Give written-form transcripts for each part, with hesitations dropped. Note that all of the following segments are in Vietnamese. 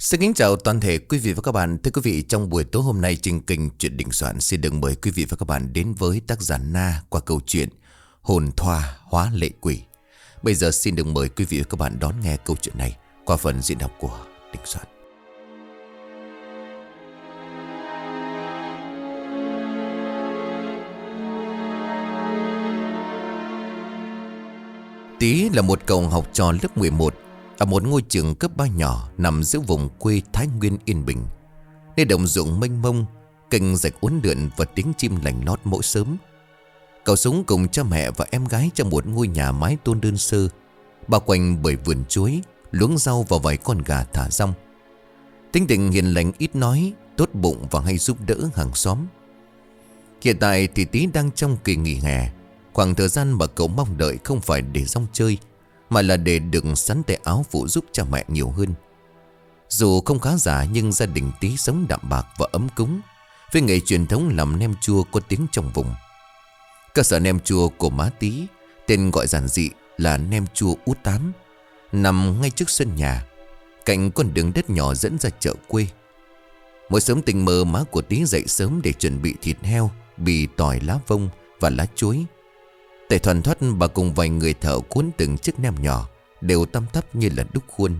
Xin kính chào toàn thể quý vị và các bạn. Thưa quý vị, trong buổi tối hôm nay trên kênh Chuyện Đình Soạn xin được mời quý vị và các bạn đến với tác giả Na qua câu chuyện Hồn Thoa Hóa Lệ Quỷ. Bây giờ xin được mời quý vị và các bạn đón nghe câu chuyện này qua phần diễn đọc của Đình Soạn. Tí là một cậu học trò lớp 11 ở một ngôi trường cấp 3 nhỏ nằm giữa vùng quê Thái Nguyên yên bình. Nơi đồng ruộng mênh mông, kênh rạch uốn lượn và tiếng chim lành lót mỗi sớm. Cậu sống cùng cha mẹ và em gái trong một ngôi nhà mái tôn đơn sơ, bao quanh bởi vườn chuối, luống rau và vài con gà thả rong. Tính tình hiền lành, ít nói, tốt bụng và hay giúp đỡ hàng xóm. Hiện tại thì Tí đang trong kỳ nghỉ hè. Khoảng thời gian mà cậu mong đợi không phải để rong chơi, mà là để được sắn tay áo phụ giúp cha mẹ nhiều hơn. Dù không khá giả nhưng gia đình Tí sống đạm bạc và ấm cúng, với nghề truyền thống làm nem chua có tiếng trong vùng. Cơ sở nem chua của má Tí, tên gọi giản dị là nem chua Út Tám, nằm ngay trước sân nhà, cạnh con đường đất nhỏ dẫn ra chợ quê. Mỗi sớm tình mơ, má của Tí dậy sớm để chuẩn bị thịt heo, bì, tỏi, lá vông và lá chuối. Tại thoăn thoắt, bà cùng vài người thợ cuốn từng chiếc nem nhỏ, đều tăm tắp như là đúc khuôn.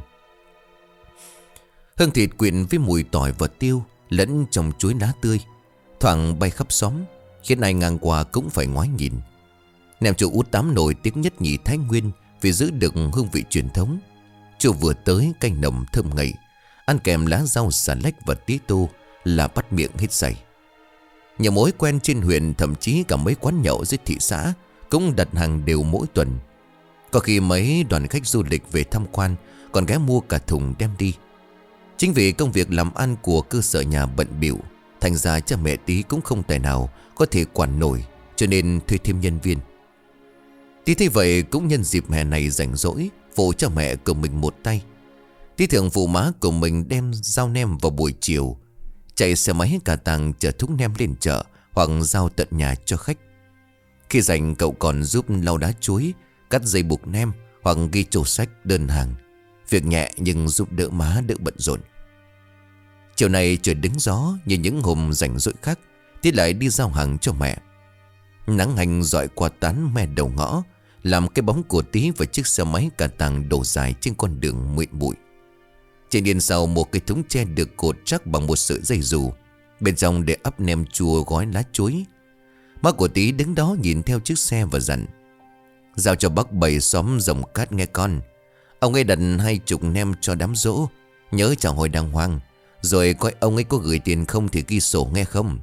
Hương thịt quyện với mùi tỏi và tiêu lẫn trong chuối lá tươi thoảng bay khắp xóm, khiến ai ngang qua cũng phải ngoái nhìn. Nem chua Út Tám nổi tiếng nhất nhì Thái Nguyên vì giữ được hương vị truyền thống. Chua vừa tới, canh nồng thơm ngậy, ăn kèm lá rau xà lách và tí tô là bắt miệng hết say. Nhiều mối quen trên huyện, thậm chí cả mấy quán nhậu dưới thị xã cũng đặt hàng đều mỗi tuần. Có khi mấy đoàn khách du lịch về tham quan còn ghé mua cả thùng đem đi. Chính vì công việc làm ăn của cơ sở nhà bận bịu, thành ra cha mẹ Tí cũng không tài nào có thể quản nổi, cho nên thuê thêm nhân viên. Tí thế vậy cũng nhân dịp hè này rảnh rỗi, phụ cha mẹ của mình một tay. Tí thường phụ má của mình đem giao nem vào buổi chiều, chạy xe máy cả tàng chở thúng nem lên chợ hoặc giao tận nhà cho khách. Khi rảnh cậu còn giúp lau đá chuối, cắt dây buộc nem hoặc ghi sổ sách đơn hàng. Việc nhẹ nhưng giúp đỡ má đỡ bận rộn. Chiều nay trời đứng gió như những hôm rảnh rỗi khác, Tí lại đi giao hàng cho mẹ. Nắng hành rọi qua tán me đầu ngõ, làm cái bóng của Tí và chiếc xe máy cả tàng đổ dài trên con đường mịn bụi. Trên yên sau một cái thúng tre được cột chắc bằng một sợi dây dù, bên trong để ắp nem chua gói lá chuối. Má của Tí đứng đó nhìn theo chiếc xe và dặn: "Giao cho bác Bảy xóm Rồng Cát nghe con. Ông ấy đặt 20 nem cho đám giỗ, nhớ chào hỏi đàng hoàng. Rồi coi ông ấy có gửi tiền không thì ghi sổ nghe không."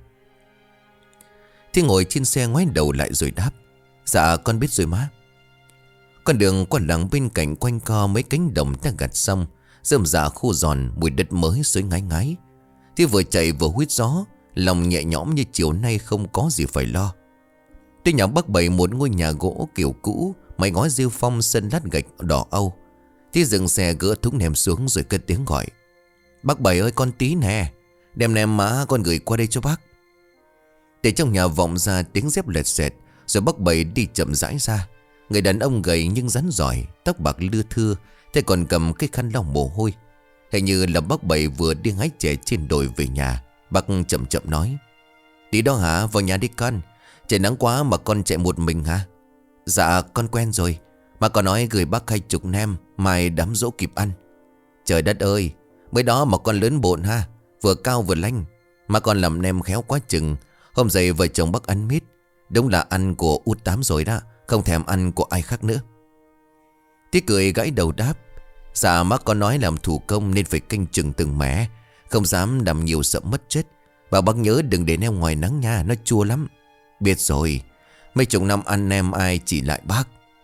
Thì ngồi trên xe ngoái đầu lại rồi đáp: "Dạ con biết rồi má." Con đường qua làng bên cạnh quanh co mấy cánh đồng đã gặt xong, rơm rạ khô giòn, mùi đất mới xối ngái ngái. Thì vừa chạy vừa huýt gió, lòng nhẹ nhõm như chiều nay không có gì phải lo. Tới nhà bác Bảy, một ngôi nhà gỗ kiểu cũ, mái ngói rêu phong, sân lát gạch đỏ âu. Thì dừng xe gỡ thúng nem xuống rồi cất tiếng gọi: "Bác Bảy ơi, con Tí nè, đem nem má con gửi qua đây cho bác." Để trong nhà vọng ra tiếng dép lẹt xẹt, rồi bác Bảy đi chậm rãi ra. Người đàn ông gầy nhưng rắn giỏi, tóc bạc lưa thưa, thế còn cầm cái khăn lau mồ hôi. Hình như là bác Bảy vừa đi hái chè trên đồi về nhà. Bác chậm chậm nói: "Tí đó hả? Vào nhà đi con. Trời nắng quá mà con chạy một mình hả?" "Dạ con quen rồi. Mà con nói gửi bác 20 nem, mai đám giỗ kịp ăn." "Trời đất ơi, mới đó mà con lớn bộn ha. Vừa cao vừa lanh. Mà con làm nem khéo quá chừng. Hôm dậy vợ chồng bác ăn mít. Đúng là ăn của Út Tám rồi đó, không thèm ăn của ai khác nữa." Tí cười gãi đầu đáp: "Dạ má con nói làm thủ công nên phải canh chừng từng mẻ, không dám làm nhiều sợ mất chết. Và bác nhớ đừng để nem ngoài nắng nha, nó chua lắm." "Biết rồi, mấy chục năm ăn nem ai chỉ lại bác."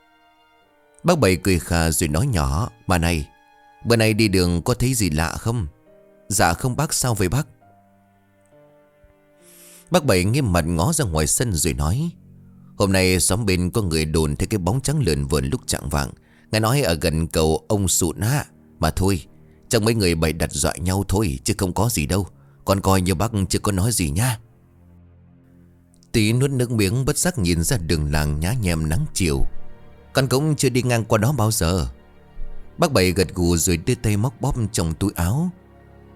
Bác Bảy cười khà rồi nói nhỏ: "Bà này, bữa nay đi đường có thấy gì lạ không?" "Dạ không bác, sao vậy bác?" Bác Bảy nghiêm mặt ngó ra ngoài sân rồi nói: "Hôm nay xóm bên có người đồn thấy cái bóng trắng lượn vườn lúc chạng vạng. Nghe nói ở gần cầu ông Sụn á. Mà thôi, chắc mấy người bày đặt dọa nhau thôi, chứ không có gì đâu. Con coi như bác chưa có nói gì nha." Tí nuốt nước miếng, bất giác nhìn ra đường làng nhá nhem nắng chiều. "Con cũng chưa đi ngang qua đó bao giờ." Bác Bảy gật gù rồi đưa tay móc bóp trong túi áo.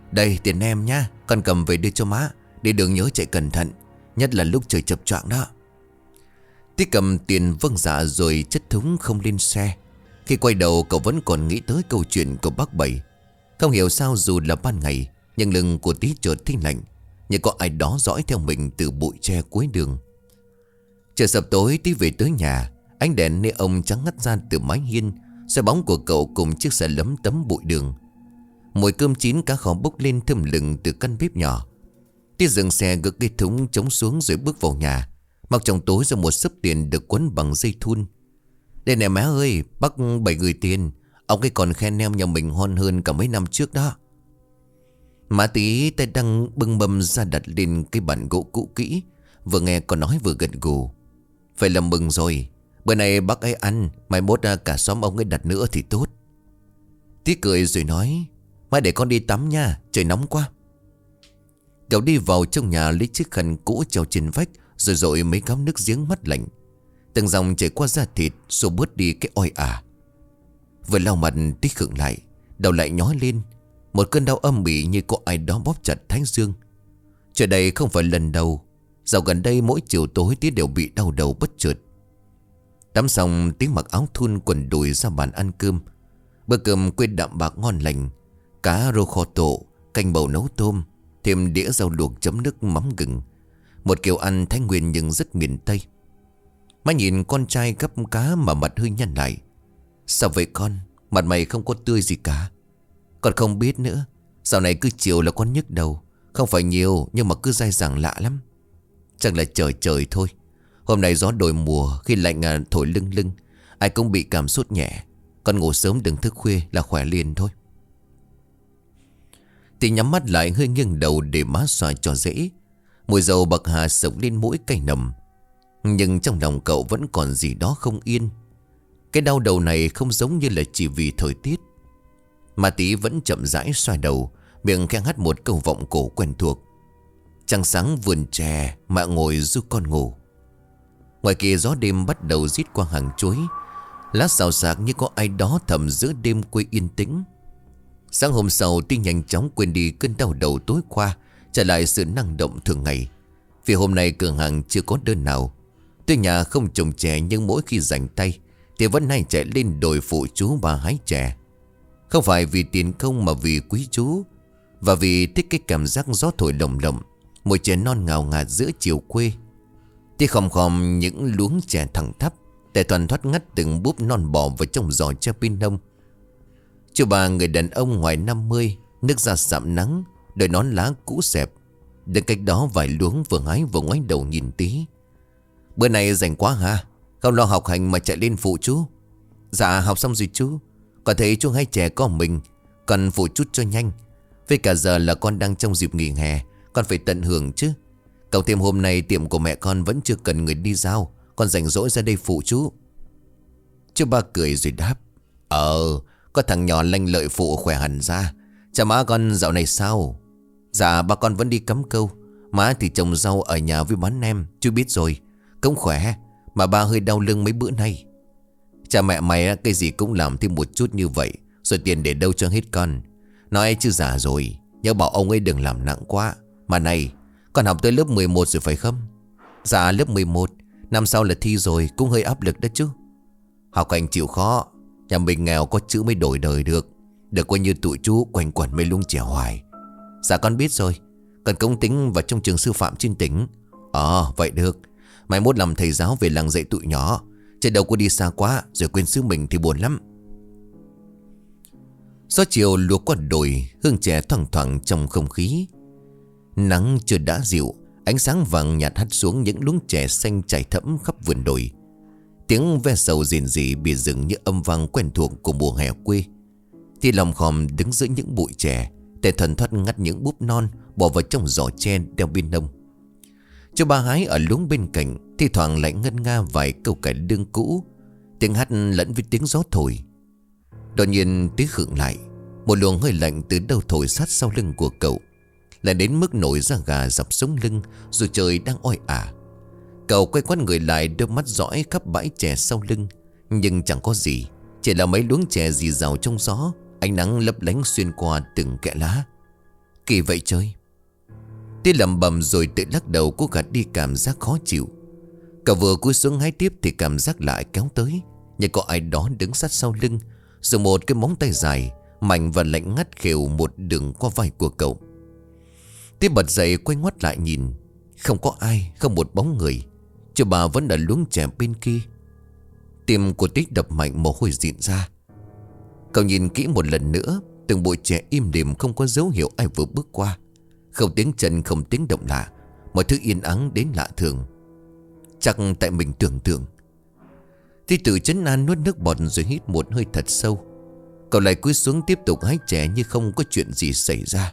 Đây tiền em nhá, con cầm về đưa cho má. Đi đường nhớ chạy cẩn thận, nhất là lúc trời chập choạng đó. Tí cầm tiền vâng dạ rồi chất thúng không lên xe. Khi quay đầu cậu vẫn còn nghĩ tới câu chuyện của bác Bảy. Không hiểu sao dù là ban ngày, nhưng lưng của Tí chợt thấy lạnh, như có ai đó dõi theo mình từ bụi tre cuối đường. Trời sập tối, Tí về tới nhà. Ánh đèn neon trắng ngắt ra từ mái hiên, xoay bóng của cậu cùng chiếc xe lấm tấm bụi đường. Mùi cơm chín cá kho bốc lên thơm lừng từ căn bếp nhỏ. Tí dừng xe gỡ cái thúng chống xuống rồi bước vào nhà, mặc trong tối ra một xấp tiền được quấn bằng dây thun. Đây nè má ơi, bác Bảy gửi tiền. Ông ấy còn khen em nhà mình ngon hơn cả mấy năm trước đó. Má Tí tay đang bưng mâm ra đặt lên cái bàn gỗ cũ kỹ, vừa nghe còn nói vừa gật gù. Phải làm mừng rồi, bữa nay bác ấy ăn, mai mốt cả xóm ông ấy đặt nữa thì tốt. Tí cười rồi nói, mai để con đi tắm nha, trời nóng quá. Cậu đi vào trong nhà lấy chiếc khăn cũ treo trên vách, rồi dội mấy gáo nước giếng mát lạnh. Từng dòng chảy qua da thịt, xua bớt đi cái oi ả. Vừa lau mặt Tí khựng lại, đầu lại nhói lên. Một cơn đau âm ỉ như có ai đó bóp chặt thái dương. Chuyện đây không phải lần đầu. Dạo gần đây mỗi chiều tối Tí đều bị đau đầu bất chợt. Tắm xong Tí mặc áo thun quần đùi ra bàn ăn cơm. Bữa cơm quê đạm bạc ngon lành, cá rô kho tộ, canh bầu nấu tôm, thêm đĩa rau luộc chấm nước mắm gừng. Một kiểu ăn Thái Nguyên nhưng rất miền Tây. Má nhìn con trai gắp cá mà mặt hơi nhăn lại. Sao vậy con, mặt mày không có tươi gì cả. Con không biết nữa, dạo này cứ chiều là con nhức đầu. Không phải nhiều nhưng mà cứ dai dẳng lạ lắm. Chắc là trời thôi. Hôm nay gió đổi mùa, khi lạnh thổi lưng lưng, ai cũng bị cảm sốt nhẹ. Con ngủ sớm đừng thức khuya là khỏe liền thôi. Thì nhắm mắt lại hơi nghiêng đầu để má xoa cho dễ. Mùi dầu bạc hà sộc lên mũi cay nồng. Nhưng trong lòng cậu vẫn còn gì đó không yên. Cái đau đầu này không giống như là chỉ vì thời tiết. Mà Tí vẫn chậm rãi xoa đầu, miệng khẽ hát một câu vọng cổ quen thuộc. Trăng sáng vườn chè, mẹ ngồi giúp con ngủ. Ngoài kia gió đêm bắt đầu rít qua hàng chuối. Lá xào xạc như có ai đó thầm giữa đêm quê yên tĩnh. Sáng hôm sau Tí nhanh chóng quên đi cơn đau đầu tối qua, trở lại sự năng động thường ngày. Vì hôm nay cửa hàng chưa có đơn nào. Tuy nhà không trồng chè nhưng mỗi khi rảnh tay thì vẫn hay chạy lên đồi phụ chú và hái chè. Không phải vì tiền không mà vì quý chú. Và vì thích cái cảm giác gió thổi lồng lộng, mùi chè non ngào ngạt giữa chiều quê. Tí khom khom những luống chè thẳng thắp, để thoăn thoắt ngắt từng búp non bò vào trong giò che pin nông. Chú bà người đàn ông ngoài 50, nước da sạm nắng, đội nón lá cũ xẹp. Đứng cách đó vài luống vừa hái vừa ngoái đầu nhìn Tí. Bữa này rảnh quá hả? Không lo học hành mà chạy lên phụ chú? Dạ học xong rồi chú. Còn thấy chú hay trẻ con mình, cần phụ chút cho nhanh. Với cả giờ là con đang trong dịp nghỉ hè, con phải tận hưởng chứ. Cộng thêm hôm nay tiệm của mẹ con vẫn chưa cần người đi giao, con rảnh rỗi ra đây phụ chú. Chú ba cười rồi đáp, có thằng nhỏ lanh lợi phụ khỏe hẳn ra. Chà má con dạo này sao? Dạ ba con vẫn đi cắm câu. Má thì trồng rau ở nhà với bán nem, chú biết rồi. Cũng khỏe, mà ba hơi đau lưng mấy bữa nay. Cha mẹ mày cái gì cũng làm thêm một chút như vậy, rồi tiền để đâu cho hết con. Nói chứ già rồi, nhớ bảo ông ấy đừng làm nặng quá. Mà này, con học tới lớp 11 rồi phải không? Dạ lớp 11, năm sau là thi rồi, cũng hơi áp lực đó chứ. Học hành chịu khó, nhà mình nghèo có chữ mới đổi đời được. Được coi như tụi chú quanh quẩn mấy lung trẻ hoài. Dạ con biết rồi, con cũng tính vào trong trường sư phạm trên tỉnh. Vậy được. Mai mốt làm thầy giáo về làng dạy tụi nhỏ, chứ đâu có đi xa quá rồi quên xứ mình thì buồn lắm. Gió chiều lùa qua đồi, hương chè thoang thoảng trong không khí. Nắng chưa đã dịu, ánh sáng vàng nhạt hắt xuống những luống chè xanh chảy thẫm khắp vườn đồi. Tiếng ve sầu rền rỉ bìa rừng như âm vang quen thuộc của mùa hè quê. Thì lòng khòm đứng giữa những bụi chè, để thuần thoát ngắt những búp non bỏ vào trong giỏ tre đeo bên nông. Chú ba hái ở luống bên cạnh, thi thoảng lại ngân nga vài câu cải lương cũ, tiếng hát lẫn với tiếng gió thổi. Đột nhiên Tí khựng lại, một luồng hơi lạnh từ đâu thổi sát sau lưng của cậu, lại đến mức nổi da gà dọc sống lưng dù trời đang oi ả. Cậu quay quắt người lại, đôi mắt dõi khắp bãi chè sau lưng, nhưng chẳng có gì, chỉ là mấy luống chè rì rào trong gió, ánh nắng lấp lánh xuyên qua từng kẽ lá. Kỳ vậy trời. Tí lầm bầm rồi tự lắc đầu, cố gạt đi cảm giác khó chịu. Cậu vừa cúi xuống hái tiếp thì cảm giác lại kéo tới, như có ai đó đứng sát sau lưng, dùng một cái móng tay dài mạnh và lạnh ngắt khều một đường qua vai của cậu. Tí bật dậy quay ngoắt lại nhìn. Không có ai, không một bóng người. Chú bà vẫn ở luống chè bên kia. Tim của Tí đập mạnh, mồ hôi rịn ra. Cậu nhìn kỹ một lần nữa. Từng bụi chè im lìm, không có dấu hiệu ai vừa bước qua. Không tiếng chân, không tiếng động lạ. Mọi thứ yên ắng đến lạ thường. Chắc tại mình tưởng tượng. Tí tự trấn an nuốt nước bọt rồi hít một hơi thật sâu. Cậu lại cúi xuống tiếp tục hái chè như không có chuyện gì xảy ra.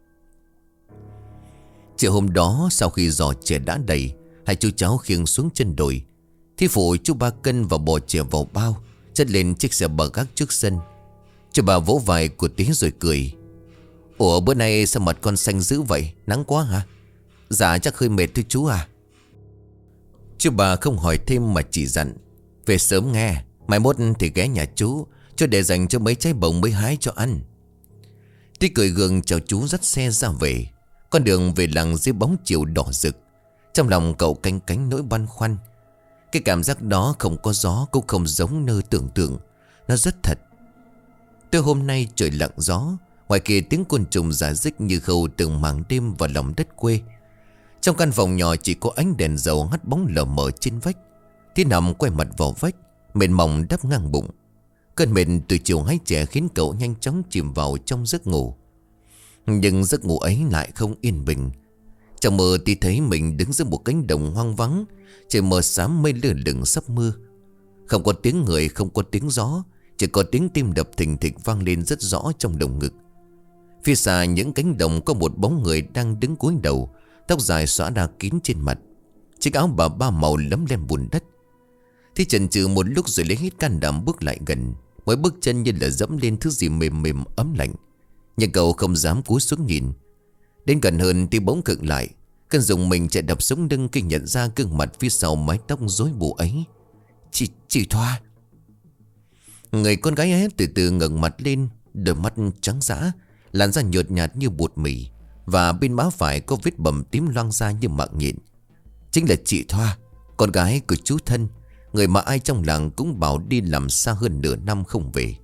Chiều hôm đó, sau khi giỏ chè đã đầy, hai chú cháu khiêng xuống chân đồi. Thi phụ chú Ba cân và bò chè vào bao, chất lên chiếc xe bờ gác trước sân. Chú Ba vỗ vai của Tí rồi cười. Ủa, bữa nay sao mặt con xanh dữ vậy? Nắng quá hả? Dạ chắc hơi mệt thôi chú à. Chú Ba không hỏi thêm mà chỉ dặn. Về sớm nghe, mai mốt thì ghé nhà chú để dành cho mấy trái bồng mới hái cho ăn. Tí cười gượng chào chú dắt xe ra về. Con đường về làng dưới bóng chiều đỏ rực. Trong lòng cậu canh cánh nỗi băn khoăn. Cái cảm giác đó không có gió cũng không giống nơi tưởng tượng. Nó rất thật. Tới hôm nay trời lặng gió. Ngoài kia tiếng côn trùng rả rích như khâu từng mảng đêm vào lòng đất quê. Trong căn phòng nhỏ chỉ có ánh đèn dầu hắt bóng lờ mờ trên vách. Tí nằm quay mặt vào vách, mệt mỏng đắp ngang bụng. Cơn mệt từ chiều hái chè khiến cậu nhanh chóng chìm vào trong giấc ngủ. Nhưng giấc ngủ ấy lại không yên bình. Trong mơ Tí thấy mình đứng giữa một cánh đồng hoang vắng. Trời mờ xám mây lờ lửng sắp mưa. Không có tiếng người, không có tiếng gió. Chỉ có tiếng tim đập thình thịch vang lên rất rõ trong lồng ngực. Phía xa những cánh đồng có một bóng người đang đứng cúi đầu, tóc dài xõa đa kín trên mặt. Chiếc áo bà ba màu lấm lem bùn đất. Thì chần chừ một lúc rồi lấy hết can đảm bước lại gần. Mỗi bước chân như là dẫm lên thứ gì mềm mềm ấm lạnh. Nhưng cậu không dám cúi xuống nhìn. Đến gần hơn thì bỗng khựng lại. Cơn dùng mình chạy đập sống lưng khi nhận ra gương mặt phía sau mái tóc rối bù ấy. Chị Thoa. Người con gái ấy từ từ ngẩng mặt lên, đôi mắt trắng dã, làn da nhợt nhạt như bột mì, và bên má phải có vết bầm tím loang ra như mạng nhện. Chính là chị Thoa, con gái của chú Thân, người mà ai trong làng cũng bảo đi làm xa hơn nửa năm không về.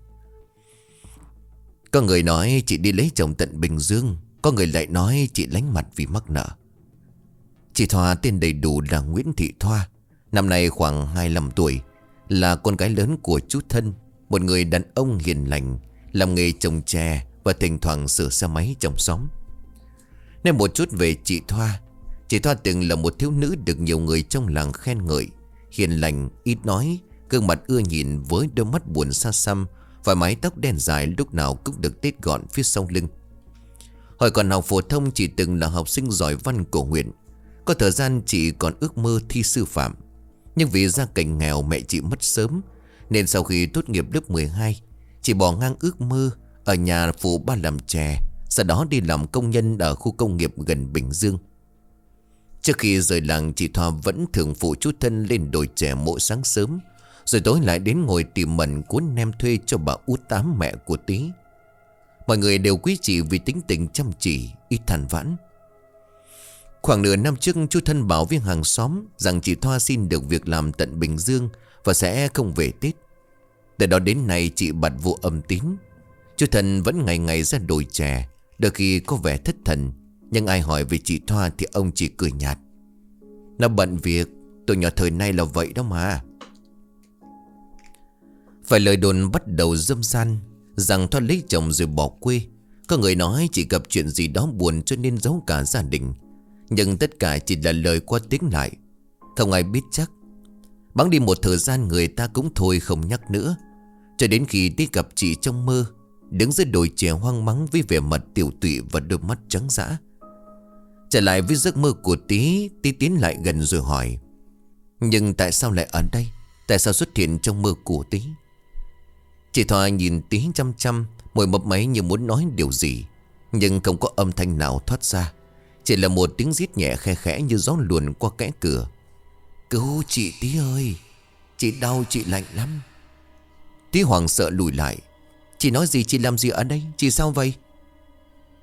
Có người nói chị đi lấy chồng tận Bình Dương, có người lại nói chị lánh mặt vì mắc nợ. Chị Thoa tên đầy đủ là Nguyễn Thị Thoa, năm nay khoảng 25 tuổi, là con gái lớn của chú Thân, một người đàn ông hiền lành, làm nghề trồng chè và thỉnh thoảng sửa xe máy trong xóm. Nên một chút về chị Thoa. Chị Thoa từng là một thiếu nữ được nhiều người trong làng khen ngợi, hiền lành, ít nói, gương mặt ưa nhìn với đôi mắt buồn xa xăm và mái tóc đen dài lúc nào cũng được tết gọn phía sau lưng. Hồi còn học phổ thông chị từng là học sinh giỏi văn của huyện. Có thời gian chị còn ước mơ thi sư phạm. Nhưng vì gia cảnh nghèo mẹ chị mất sớm, nên sau khi tốt nghiệp lớp 12, chị bỏ ngang ước mơ, ở nhà phụ ba làm chè, sau đó đi làm công nhân ở khu công nghiệp gần Bình Dương. Trước khi rời làng, chị Thoa vẫn thường phụ chú Thân lên đồi chè mỗi sáng sớm, rồi tối lại đến ngồi tìm mẩn cuốn nem thuê cho bà Út Tám, mẹ của Tí. Mọi người đều quý chị vì tính tình chăm chỉ, ít than vãn. Khoảng nửa năm trước, chú Thân bảo với hàng xóm rằng chị Thoa xin được việc làm tận Bình Dương và sẽ không về Tết. Từ đó đến nay chị bặt vô âm tín. Chú Thân vẫn ngày ngày ra đồi chè, đôi khi có vẻ thất thần, nhưng ai hỏi về chị Thoa thì ông chỉ cười nhạt. Nó bận việc, tụi nhỏ thời nay là vậy đó mà. Phải lời đồn bắt đầu râm ran rằng Thoa lấy chồng rồi bỏ quê. Có người nói chị gặp chuyện gì đó buồn cho nên giấu cả gia đình. Nhưng tất cả chỉ là lời qua tiếng lại, không ai biết chắc. Bẵng đi một thời gian người ta cũng thôi không nhắc nữa. Cho đến khi đi gặp chị trong mơ, đứng dưới đồi chè hoang vắng với vẻ mặt tiểu tụy và đôi mắt trắng dã. Trở lại với giấc mơ của Tí, Tí tiến lại gần rồi hỏi: nhưng tại sao lại ở đây? Tại sao xuất hiện trong mơ của Tí? Chị Thoa nhìn Tí chăm chăm, môi mấp máy như muốn nói điều gì, nhưng không có âm thanh nào thoát ra. Chỉ là một tiếng rít nhẹ khe khẽ như gió luồn qua kẽ cửa. Cứu chị Tí ơi, chị đau, chị lạnh lắm. Tí hoảng sợ lùi lại. Chị nói gì, chị làm gì ở đây, chị sao vậy?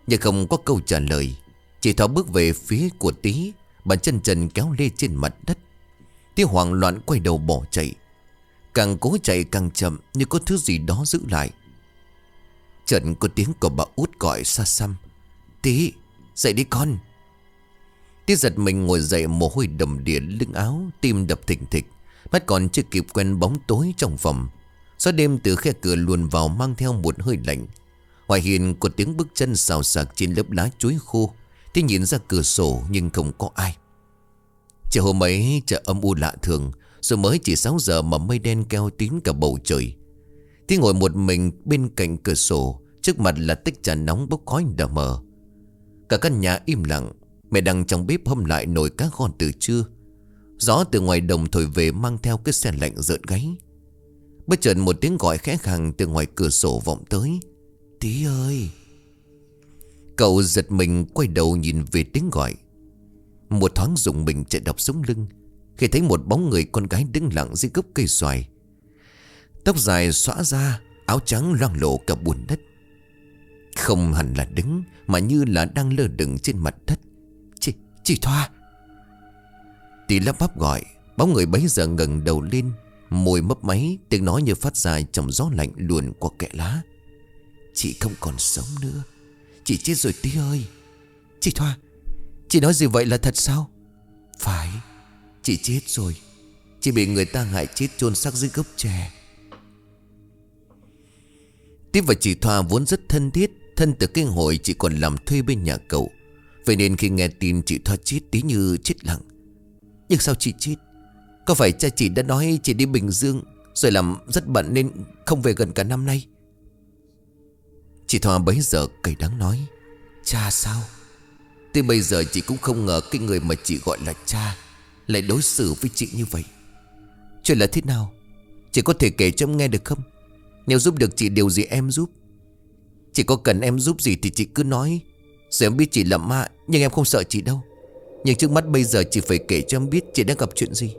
Nhưng không có câu trả lời. Chị Thoa bước về phía của Tí, bàn chân trần kéo lê trên mặt đất. Tí hoảng loạn quay đầu bỏ chạy. Càng cố chạy càng chậm, như có thứ gì đó giữ lại. Chợt có tiếng của bà Út gọi xa xăm: Tí, dậy đi con. Tí giật mình ngồi dậy, mồ hôi đầm đìa lưng áo, tim đập thình thịch. Mắt còn chưa kịp quen bóng tối trong phòng. Gió đêm từ khe cửa luồn vào mang theo một hơi lạnh. Ngoài hiên có tiếng bước chân xào xạc trên lớp lá chuối khô. Tí nhìn ra cửa sổ nhưng không có ai. Chiều hôm ấy trời âm u lạ thường. Rồi mới chỉ 6 giờ mà mây đen keo kín cả bầu trời. Tí ngồi một mình bên cạnh cửa sổ. Trước mặt là tích trà nóng bốc khói đờ mờ. Cả căn nhà im lặng. Mẹ đang trong bếp hâm lại nồi cá kho từ trưa. Gió từ ngoài đồng thổi về mang theo cái xe lạnh rợn gáy. Bất chợt một tiếng gọi khẽ khàng từ ngoài cửa sổ vọng tới: Tí ơi. Cậu giật mình quay đầu nhìn về tiếng gọi. Một thoáng rùng mình chạy đập sống lưng khi thấy một bóng người con gái đứng lặng dưới gốc cây xoài. Tóc dài xõa ra, áo trắng loang lổ cả bùn đất. Không hẳn là đứng, mà như là đang lơ lửng trên mặt đất. Chị Thoa. Tí lắp bắp gọi. Bóng người bấy giờ ngẩng đầu lên, môi mấp máy, tiếng nói như phát ra trong gió lạnh luồn qua kẽ lá: Chị không còn sống nữa. Chị chết rồi Tí ơi. Chị Thoa, chị nói gì vậy, là thật sao? Phải, chị chết rồi. Chị bị người ta hại chết chôn xác dưới gốc chè. Tí và chị Thoa vốn rất thân thiết. Thân từ cái hồi chị còn làm thuê bên nhà cậu. Vậy nên khi nghe tin chị Thoa chết, Tí như chết lặng. Nhưng sao chị chết? Có phải cha chị đã nói chị đi Bình Dương rồi làm rất bận nên không về gần cả năm nay? Chị Thoa bấy giờ cay đắng nói: Cha sao? Tới bây giờ chị cũng không ngờ cái người mà chị gọi là cha lại đối xử với chị như vậy. Chuyện là thế nào? Chị có thể kể cho em nghe được không? Nếu giúp được chị điều gì em giúp. Chị có cần em giúp gì thì chị cứ nói. Rồi em biết chị là ma, nhưng em không sợ chị đâu. Nhưng trước mắt bây giờ chị phải kể cho em biết chị đã gặp chuyện gì.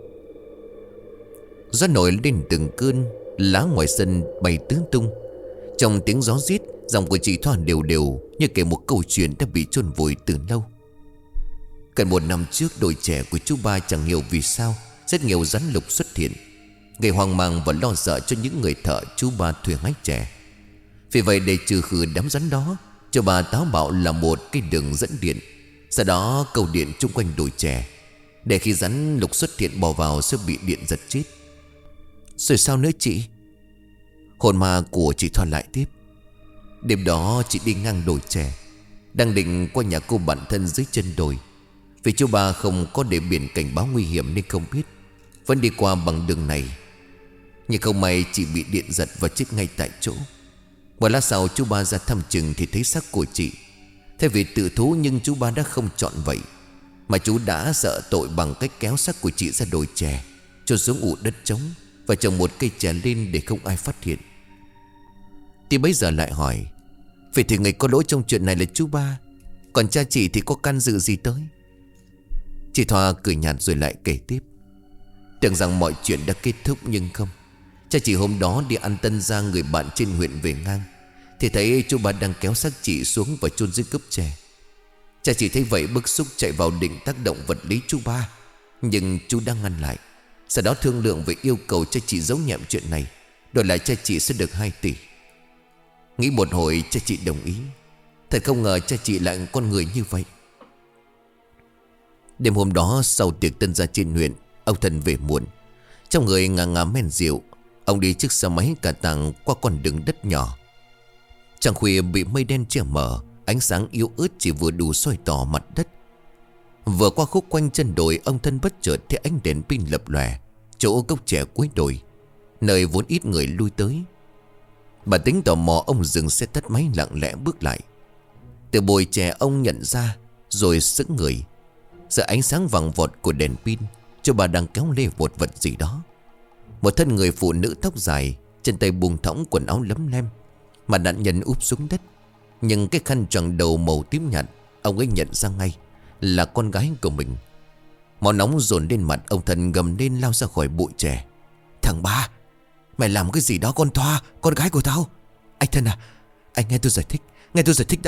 Gió nổi lên từng cơn, lá ngoài sân bay tứ tung. Trong tiếng gió rít, giọng của chị Thoa đều đều như kể một câu chuyện đã bị chôn vùi từ lâu. Gần 1 năm trước, đồi chè của chú Ba chẳng hiểu vì sao rất nhiều rắn lục xuất hiện, gây hoang mang và lo sợ cho những người thợ chú Ba thuê hái chè. Vì vậy để trừ khử đám rắn đó, chú Ba táo bạo là một cái đường dẫn điện, sau đó cầu điện chung quanh đồi chè, để khi rắn lục xuất hiện bò vào sẽ bị điện giật chết. Rồi sao nữa chị? Hồn ma của chị Thoa lại tiếp: Đêm đó chị đi ngang đồi chè, đang định qua nhà cô bạn thân dưới chân đồi. Vì chú Ba không có để biển cảnh báo nguy hiểm nên không biết, vẫn đi qua bằng đường này. Nhưng không may chị bị điện giật và chết ngay tại chỗ. Một lát sau chú Ba ra thăm chừng thì thấy xác của chị. Thay vì tự thú, nhưng chú Ba đã không chọn vậy, mà chú đã sợ tội bằng cách kéo xác của chị ra đồi chè, chôn xuống ụ đất trống và trồng một cây chè lên để không ai phát hiện. Thì bấy giờ lại hỏi: Vậy thì người có lỗi trong chuyện này là chú Ba, còn cha chị thì có can dự gì tới? Chị Thoa cười nhạt rồi lại kể tiếp: Tưởng rằng mọi chuyện đã kết thúc nhưng không. Cha chị hôm đó đi ăn tân gia người bạn trên huyện về ngang, thì thấy chú Ba đang kéo xác chị xuống và chôn dưới gốc chè. Cha chị thấy vậy bức xúc chạy vào định tác động vật lý chú Ba, nhưng chú đang ngăn lại. Sau đó thương lượng về yêu cầu cha chị giấu nhẹm chuyện này, đổi lại cha chị sẽ được 2 tỷ. Nghĩ một hồi cha chị đồng ý. Thật không ngờ cha chị lại là con người như vậy. Đêm hôm đó sau tiệc tân gia trên huyện, ông Thân về muộn. Trong người ngà ngà men rượu, ông đi chiếc xe máy cà tàng qua con đường đất nhỏ. Trăng khuya bị mây đen che mờ, ánh sáng yếu ớt chỉ vừa đủ soi tỏ mặt đất. Vừa qua khúc quanh chân đồi, ông Thân bất chợt thấy ánh đèn pin lập lòe chỗ gốc chè cuối đồi, nơi vốn ít người lui tới. Bà tính tò mò, ông dừng xe tắt máy lặng lẽ bước lại. Từ bụi chè ông nhận ra rồi sững người. Giữa ánh sáng vàng vọt của đèn pin, cho bà đang kéo lê một vật gì đó. Một thân người phụ nữ tóc dài, chân tay buông thõng, quần áo lấm lem, mà nạn nhân úp xuống đất. Nhưng cái khăn choàng đầu màu tím nhạt, ông ấy nhận ra ngay là con gái của mình. Máu nóng dồn lên mặt, ông Thân gầm lên lao ra khỏi bụi chè: Thằng Ba, mày làm cái gì đó con Thoa, con gái của tao? Anh Thân à, anh nghe tôi giải thích đã.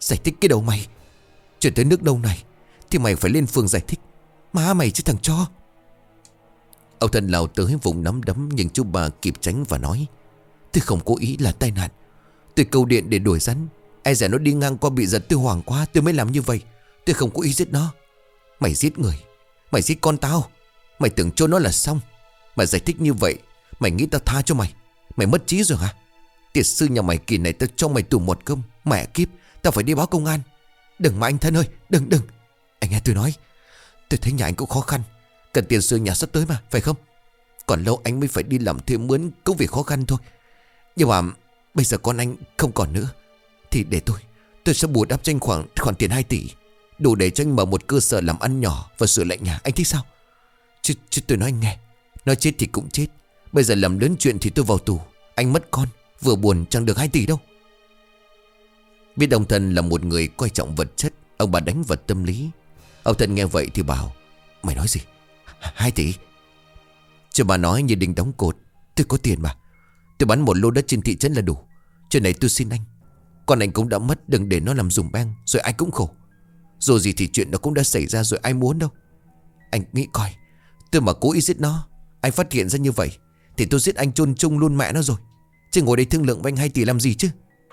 Giải thích cái đầu mày? Chuyện tới nước đâu này thì mày phải lên phường giải thích. Má mày chứ thằng cho. Ông Thân lao tới vùng nắm đấm, nhưng chú ba kịp tránh và nói: Tôi không cố ý, là tai nạn. Tôi câu điện để đuổi rắn. Ai dè nó đi ngang qua bị giật, tôi hoảng quá tôi mới làm như vậy. Tôi không cố ý giết nó. Mày giết người, mày giết con tao. Mày tưởng cho nó là xong. Mày giải thích như vậy, mày nghĩ tao tha cho mày? Mày mất trí rồi hả? Tiệt sư nhà mày kỳ này tao cho mày tù một công. Mẹ kiếp, tao phải đi báo công an. Đừng mà anh Thân ơi, đừng. Anh nghe tôi nói, tôi thấy nhà anh cũng khó khăn, cần tiền sửa nhà sắp tới mà, phải không? Còn lâu anh mới phải đi làm thuê mướn, công việc khó khăn thôi. Nhưng mà bây giờ con anh không còn nữa, thì để tôi sẽ bù đắp cho anh khoản tiền 2 tỷ, đủ để cho anh mở một cơ sở làm ăn nhỏ và sửa lại nhà. Anh thích sao? Chứ tôi nói anh nghe, nói chết thì cũng chết. Bây giờ làm lớn chuyện thì tôi vào tù, anh mất con, vừa buồn chẳng được 2 tỷ đâu. Biết ông Thân là một người coi trọng vật chất, ông bà đánh vào tâm lý. Ông Thân nghe vậy thì bảo: Mày nói gì? 2 tỷ? Chứ bà nói như đinh đóng cột. Tôi có tiền mà. Tôi bán một lô đất trên thị trấn là đủ. Chuyện này tôi xin anh. Con anh cũng đã mất, đừng để nó làm dùng beng, rồi anh cũng khổ. Dù gì thì chuyện đó cũng đã xảy ra rồi, ai muốn đâu. Anh nghĩ coi, tôi mà cố ý giết nó, anh phát hiện ra như vậy thì tôi giết anh chôn chung luôn mẹ nó rồi. Chứ ngồi đây thương lượng với anh 2 tỷ làm gì chứ?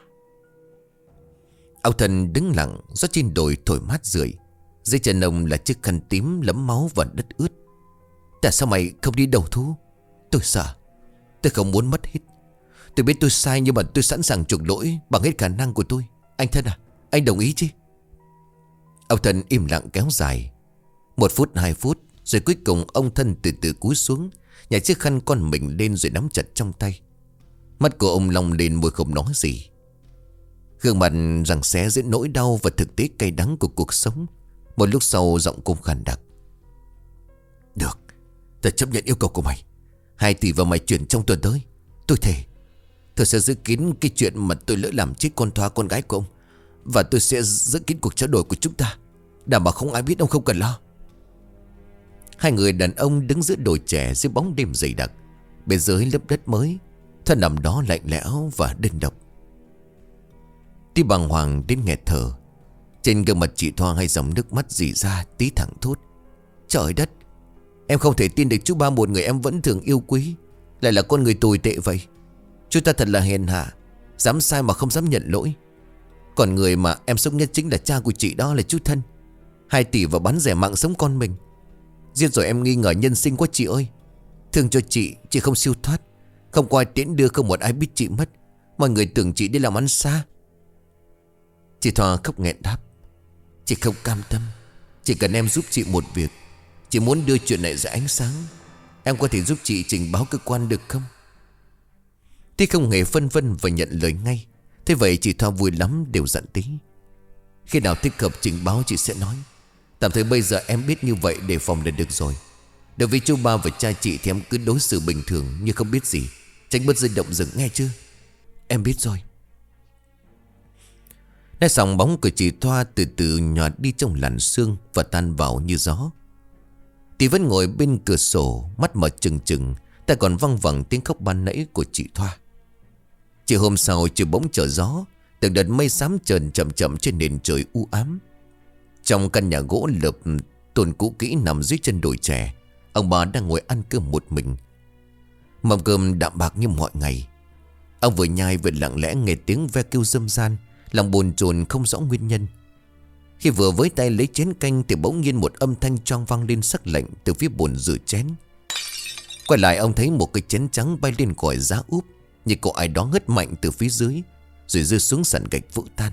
Ông Thân đứng lặng, gió trên đồi thổi mát rượi. Dưới chân ông là chiếc khăn tím lấm máu và đất ướt. Tại sao mày không đi đầu thú? Tôi sợ, tôi không muốn mất hết. Tôi biết tôi sai, nhưng mà tôi sẵn sàng chuộc lỗi bằng hết khả năng của tôi. Anh Thân à, anh đồng ý chứ? Ông Thân im lặng kéo dài 1 phút 2 phút, rồi cuối cùng ông Thân từ từ cúi xuống, nhảy chiếc khăn con mình lên rồi nắm chặt trong tay. Mắt của ông long lên, môi không nói gì. Gương mặt giằng xé giữa nỗi đau và thực tế cay đắng của cuộc sống. Một lúc sau giọng cũng khàn đặc: Được, tôi chấp nhận yêu cầu của mày. 2 tỷ và mày chuyển trong tuần tới. Tôi thề, tôi sẽ giữ kín cái chuyện mà tôi lỡ làm chết con Thoa, con gái của ông. Và tôi sẽ giữ kín cuộc trao đổi của chúng ta, đảm bảo không ai biết, ông không cần lo. Hai người đàn ông đứng giữa đồi chè dưới bóng đêm dày đặc. Bên dưới lớp đất mới, thân nằm đó lạnh lẽo và đơn độc. Tí bàng hoàng đến nghẹt thở. Trên gương mặt chị Thoa hai dòng nước mắt rỉ ra. Tí thẳng thốt: Trời đất, em không thể tin được chú ba, một người em vẫn thường yêu quý, lại là con người tồi tệ vậy. Chú ta thật là hèn hạ, dám sai mà không dám nhận lỗi. Còn người mà em sống nhất chính là cha của chị, đó là chú Thân. 2 tỷ và bán rẻ mạng sống con mình. Giết rồi em nghi ngờ nhân sinh quá chị ơi. Thương cho chị không siêu thoát, không có ai tiễn đưa, không một ai biết chị mất. Mọi người tưởng chị đi làm ăn xa. Chị Thoa khóc nghẹn đáp: Chị không cam tâm. Chỉ cần em giúp chị một việc. Chị muốn đưa chuyện này ra ánh sáng. Em có thể giúp chị trình báo cơ quan được không? Tí không hề phân vân và nhận lời ngay. Thế vậy chị Thoa vui lắm, đều dặn Tí: Khi nào thích hợp trình báo chị sẽ nói. Tạm thời bây giờ em biết như vậy để phòng là được rồi. Đối với chú ba và cha chị thì em cứ đối xử bình thường như không biết gì, tránh bớt dây động rừng, nghe chưa? Em biết rồi. Nói xong, bóng của chị Thoa từ từ nhòa đi trong làn sương và tan vào như gió. Tí vẫn ngồi bên cửa sổ, mắt mở trừng trừng, ta còn văng vẳng tiếng khóc ban nãy của chị Thoa. Chiều hôm sau trời bỗng trở gió, từng đợt mây xám trần chậm chậm trên nền trời u ám. Trong căn nhà gỗ lợp tồn cũ kỹ nằm dưới chân đồi chè, ông bà đang ngồi ăn cơm một mình. Mâm cơm đạm bạc như mọi ngày. Ông vừa nhai vừa lặng lẽ nghe tiếng ve kêu râm ran, lòng bồn chồn không rõ nguyên nhân. Khi vừa với tay lấy chén canh thì bỗng nhiên một âm thanh choang vang lên sắc lạnh từ phía bồn rửa chén. Quay lại, ông thấy một cái chén trắng bay lên khỏi giá úp, như có ai đó hất mạnh từ phía dưới, rồi rơi xuống sàn gạch vỡ tan.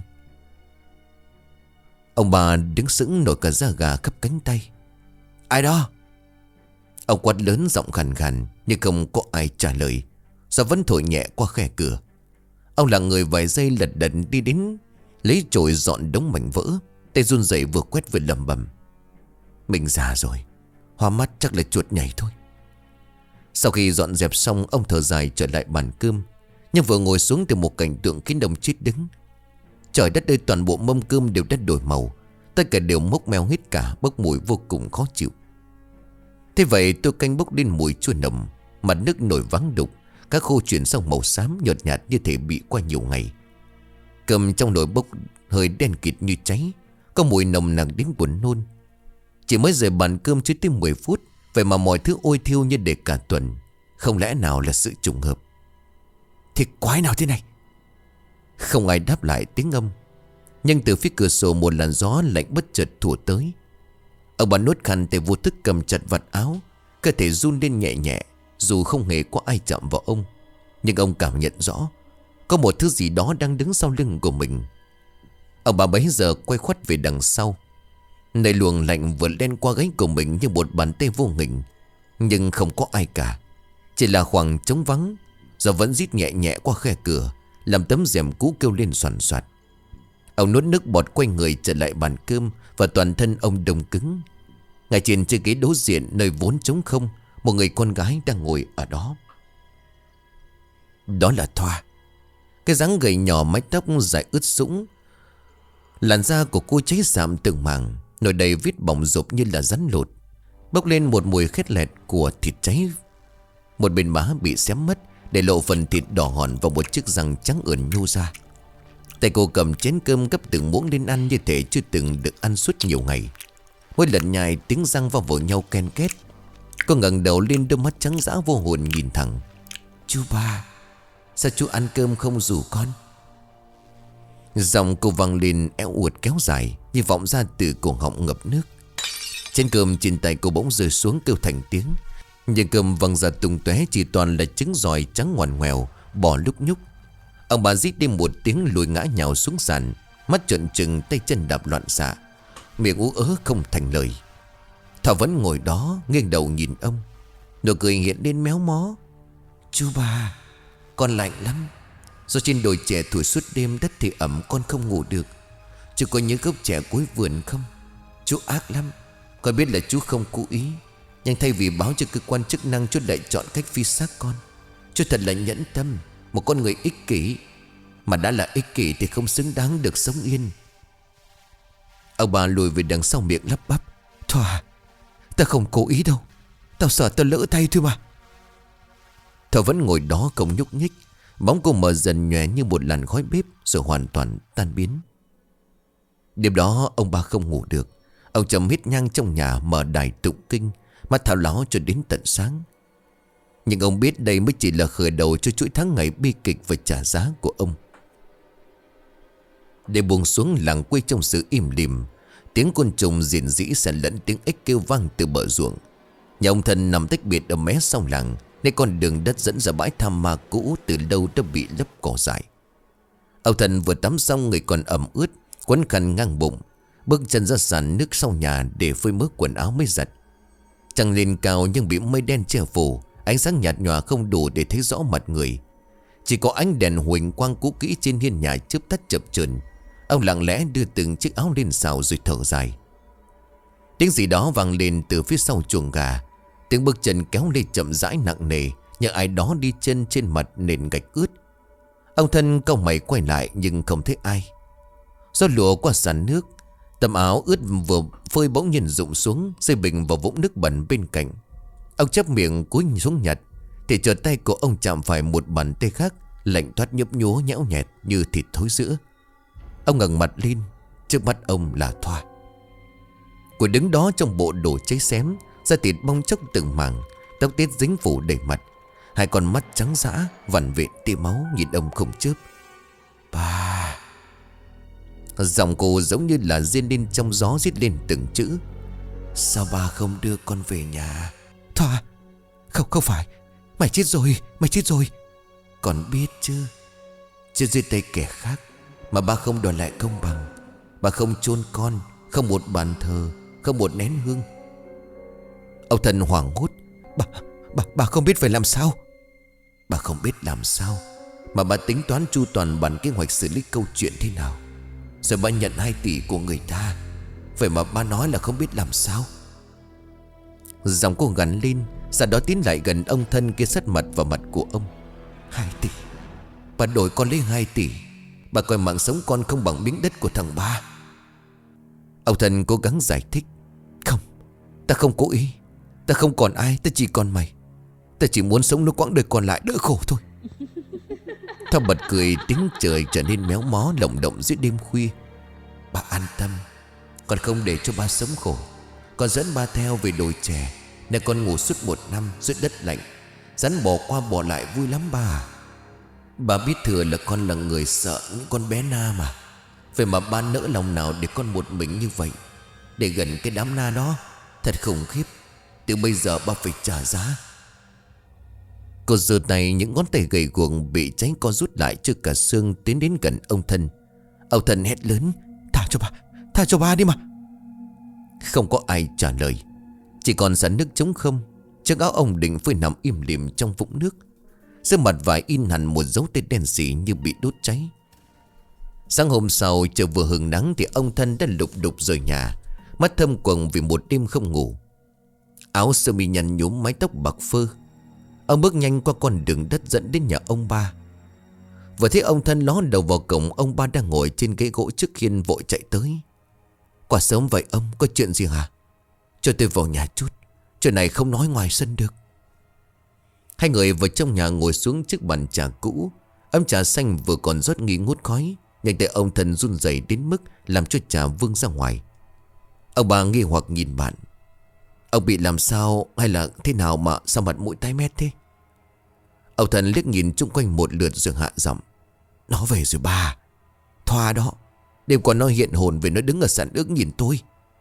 Ông bà đứng sững nổi cả da gà khắp cánh tay. Ai đó? Ông quát lớn giọng khàn khàn, nhưng không có ai trả lời. Gió vẫn thổi nhẹ qua khe cửa. Ông lặng người vài giây, lật đật đi đến lấy chổi dọn đống mảnh vỡ, tay run rẩy vừa quét vừa lẩm bẩm: Mình già rồi, hoa mắt chắc là chuột nhảy thôi. Sau khi dọn dẹp xong, ông thở dài trở lại bàn cơm, nhưng vừa ngồi xuống thì một cảnh tượng khiến ông chết đứng. Trời đất ơi, toàn bộ mâm cơm đều đã đổi màu, tất cả đều mốc meo hết cả, bốc mùi vô cùng khó chịu. Thế vậy tô canh bốc lên mùi chua nồng, mặt nước nổi váng đục, cá khô chuyển sang màu xám nhợt nhạt như thể bị qua nhiều ngày. Cơm trong nồi bốc hơi đen kịt như cháy, có mùi nồng nặc đến buồn nôn. Chỉ mới rời bàn cơm chưa tới 10 phút, vậy mà mọi thứ ôi thiêu như để cả tuần. Không lẽ nào là sự trùng hợp? Thì quái nào thế này? Không ai đáp lại tiếng âm. Nhưng từ phía cửa sổ một làn gió lạnh bất chợt thổi tới. Ông bà nuốt khăn tay vô thức cầm chặt vạt áo, cơ thể run lên nhẹ nhẹ. Dù không hề có ai chạm vào ông, nhưng ông cảm nhận rõ có một thứ gì đó đang đứng sau lưng của mình. Ông bà bấy giờ quay khoắt về đằng sau. Nơi luồng lạnh vượt lên qua gáy của mình như một bàn tay vô hình. Nhưng không có ai cả, chỉ là khoảng trống vắng. Gió vẫn rít nhẹ nhẹ qua khe cửa, làm tấm rèm cũ kêu lên xoàn xoạt. Ông nuốt nước bọt quay người trở lại bàn cơm, và toàn thân ông đông cứng. Ngay trên chiếc ghế đối diện nơi vốn trống không, một người con gái đang ngồi ở đó. Đó là Thoa. Cái dáng gầy nhỏ, mái tóc dài ướt sũng. Làn da của cô cháy xạm từng mảng, nổi đầy vết bỏng rộp như là rắn lột, bốc lên một mùi khét lẹt của thịt cháy. Một bên má bị xém mất, để lộ phần thịt đỏ hòn và một chiếc răng trắng ưỡn nhô ra. Tay cô cầm chén cơm gấp từng muỗng lên ăn như thể chưa từng được ăn suốt nhiều ngày. Mỗi lần nhai tiếng răng vào vỗ nhau ken két. Cô ngẩng đầu lên, đôi mắt trắng dã vô hồn nhìn thẳng. Chú ba, sao chú ăn cơm không rủ con? Giọng cô vang lên éo uột kéo dài, như vọng ra từ cổ họng ngập nước. Chén cơm trên tay cô bỗng rơi xuống kêu thành tiếng. Nhưng cơm văng ra tung tóe chỉ toàn là trứng giòi trắng ngoằn ngoèo, bò lúc nhúc. Ông bà rít đi một tiếng lùi ngã nhào xuống sàn, mắt trợn trừng, tay chân đạp loạn xạ, miệng ú ớ không thành lời. Thảo vẫn ngồi đó nghiêng đầu nhìn ông, nụ cười hiện lên méo mó. Chú ba, con lạnh lắm. Do trên đồi chè thổi suốt đêm, đất thì ẩm, con không ngủ được. Chú có những gốc chè cuối vườn không? Chú ác lắm. Con biết là chú không cố ý, nhưng thay vì báo cho cơ quan chức năng, chú lại chọn cách phi xác con. Chú thật là nhẫn tâm, một con người ích kỷ. Mà đã là ích kỷ thì không xứng đáng được sống yên. Ông bà lùi về đằng sau, miệng lắp bắp. Thoa, ta không cố ý đâu. Tao sợ tao lỡ tay thôi mà. Thảo vẫn ngồi đó không nhúc nhích. Bóng cô mờ dần nhòe như một làn khói bếp, rồi hoàn toàn tan biến. Đêm đó ông bà không ngủ được. Ông chầm hít nhang trong nhà, mở đài tụng kinh, mắt thao láo cho đến tận sáng. Nhưng ông biết đây mới chỉ là khởi đầu cho chuỗi tháng ngày bi kịch và trả giá của ông. Để buông xuống làng quê trong sự im lìm, tiếng côn trùng rền rĩ xen lẫn tiếng ếch kêu vang từ bờ ruộng. Nhà ông Thân nằm tách biệt ở mé sau làng, nên con đường đất dẫn ra bãi tha ma cũ từ lâu đã bị lấp cỏ dại. Ông Thân vừa tắm xong, người còn ẩm ướt, quấn khăn ngang bụng, bước chân ra sàn nước sau nhà để phơi mớ quần áo mới giặt. Trăng lên cao nhưng bị mây đen che phủ, ánh sáng nhạt nhòa không đủ để thấy rõ mặt người. Chỉ có ánh đèn huỳnh quang cũ kỹ trên hiên nhà chớp tắt chập chờn. Ông lặng lẽ đưa từng chiếc áo lên xào rồi thở dài. Tiếng gì đó vang lên từ phía sau chuồng gà. Tiếng bước chân kéo lê chậm rãi nặng nề, như ai đó đi chân trên mặt nền gạch ướt. Ông Thân cau mày quay lại nhưng không thấy ai. Gió lùa qua sàn nước, tấm áo ướt vừa phơi bỗng nhiên rụng xuống, rơi bình vào vũng nước bẩn bên cạnh. Ông chép miệng cúi xuống nhặt, thì chợt tay của ông chạm phải một bàn tay khác, lạnh toát nhấp nhúa nhão nhẹt như thịt thối rữa. Ông ngẩng mặt lên, trước mắt ông là Thoa. Cô đứng đó trong bộ đồ cháy xém, da thịt bong chóc từng mảng, tóc tết dính phủ đầy mặt, hai con mắt trắng dã vằn vện tia máu nhìn ông không chớp. Ba. Giọng cô giống như là rên lên trong gió, rít lên từng chữ. Sao ba không đưa con về nhà? Thoa, không phải. Mày chết rồi, mày chết rồi. Con biết chứ. Chết dưới tay kẻ khác mà ba không đòi lại công bằng. Ba không chôn con, không một bàn thờ, không một nén hương. Ông Thân hoảng hốt. Bà không biết phải làm sao? Bà không biết làm sao mà bà tính toán chu toàn bản kế hoạch xử lý câu chuyện thế nào. Rồi bà nhận 2 tỷ của người ta, vậy mà ba nói là không biết làm sao. Giọng cô gằn lên, sau đó tiến lại gần ông Thân kia, sát mặt vào mặt của ông. 2 tỷ? Bà đổi con lấy 2 tỷ. Bà coi mạng sống con không bằng miếng đất của thằng ba. Ông Thân cố gắng giải thích. Không, ta không cố ý. Ta không còn ai, ta chỉ còn mày. Ta chỉ muốn sống nó quãng đời còn lại đỡ khổ thôi. Thao bật cười, tiếng trời trở nên méo mó lồng động giữa đêm khuya. Bà an tâm, con không để cho ba sống khổ. Con dẫn ba theo về đồi chè, nên con ngủ suốt 1 năm dưới đất lạnh. Rắn bỏ qua bỏ lại vui lắm ba à. Bà biết thừa là con là người sợ những con bé na mà. Vậy mà ba nỡ lòng nào để con một mình như vậy, để gần cái đám na đó. Thật khủng khiếp. Từ bây giờ ba phải trả giá. Cô giơ tay, những ngón tay gầy guộc bị cháy co rút lại chưa cả xương, tiến đến gần ông Thân. Ông Thân hét lớn: Tha cho ba đi mà. Không có ai trả lời, chỉ còn dàn nước trống không. Chiếc áo ông Định phải nằm im lìm trong vũng nước. Trên mặt vải in hẳn một dấu tên đen sì như bị đốt cháy. Sáng hôm sau trời vừa hừng nắng thì ông Thân đã lục đục rời nhà, mắt thâm quầng vì một đêm không ngủ. Áo sơ mi nhăn nhúm, mái tóc bạc phơ. Ông bước nhanh qua con đường đất dẫn đến nhà ông ba. Vừa thấy ông Thân ló đầu vào cổng, ông ba đang ngồi trên ghế gỗ trước hiên vội chạy tới. Quả sớm vậy ông, có chuyện gì hả? Cho tôi vào nhà chút, chuyện này không nói ngoài sân được. Hai người vào trong nhà ngồi xuống trước bàn trà cũ. Ấm trà xanh vừa còn rót nghi ngút khói, nhanh tay ông Thân run rẩy đến mức làm cho trà vương ra ngoài. Ông bà nghi hoặc nhìn bạn. Ông bị làm sao hay là thế nào mà sao mặt mũi tái mét thế? Ông Thân liếc nhìn chung quanh một lượt rồi hạ giọng: Nó về rồi bà. Thoa đó, đêm qua nó hiện hồn về, nó đứng ở sàn ước nhìn tôi.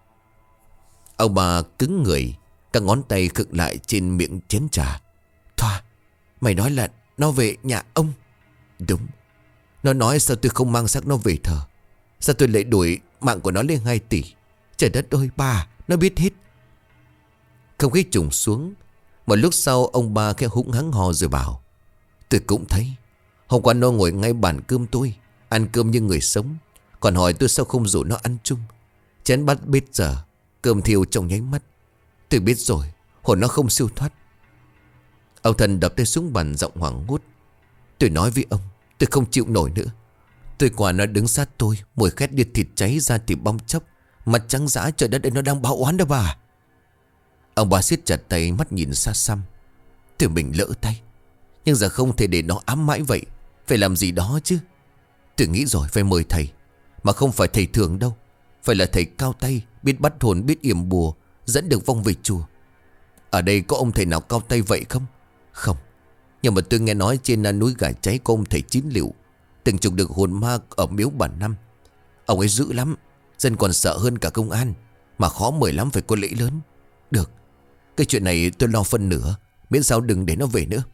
Ông bà cứng người, các ngón tay khựng lại trên miệng chén trà. Thoa, mày nói là nó về nhà ông? Đúng. Nó nói sao tôi không mang xác nó về thờ, sao tôi lại đuổi mạng của nó lên 2 tỷ. Trời đất ơi bà, nó biết hết. Không khí trùng xuống. Một lúc sau ông ba khẽ húng hắng hò rồi bảo: Tôi cũng thấy. Hôm qua nó ngồi ngay bàn cơm tôi, ăn cơm như người sống, còn hỏi tôi sao không rủ nó ăn chung. Chén bát bết dở, cơm thiêu trong nháy mắt. Tôi biết rồi, hồn nó không siêu thoát. Ông Thân đập tay xuống bàn, giọng hoảng hốt: Tôi nói với ông, tôi không chịu nổi nữa. Tôi qua nó đứng sát tôi, mùi khét như thịt cháy ra thì bong chóc, mặt trắng dã. Trời đất ơi, nó đang báo oán đó bà. Ông bà siết chặt tay, mắt nhìn xa xăm. Tôi mình lỡ tay, nhưng giờ không thể để nó ám mãi vậy. Phải làm gì đó chứ. Tôi nghĩ rồi, phải mời thầy. Mà không phải thầy thường đâu, phải là thầy cao tay, biết bắt hồn, biết yểm bùa, dẫn được vong về chùa. Ở đây có ông thầy nào cao tay vậy không? Không. Nhưng mà tôi nghe nói trên núi Gà Cháy có ông thầy Chín Liệu, từng trục được hồn ma ở miếu bản Năm. Ông ấy dữ lắm, dân còn sợ hơn cả công an, mà khó mời lắm, phải có lễ lớn. Được, cái chuyện này tôi lo phân nửa, miễn sao đừng để nó về nữa.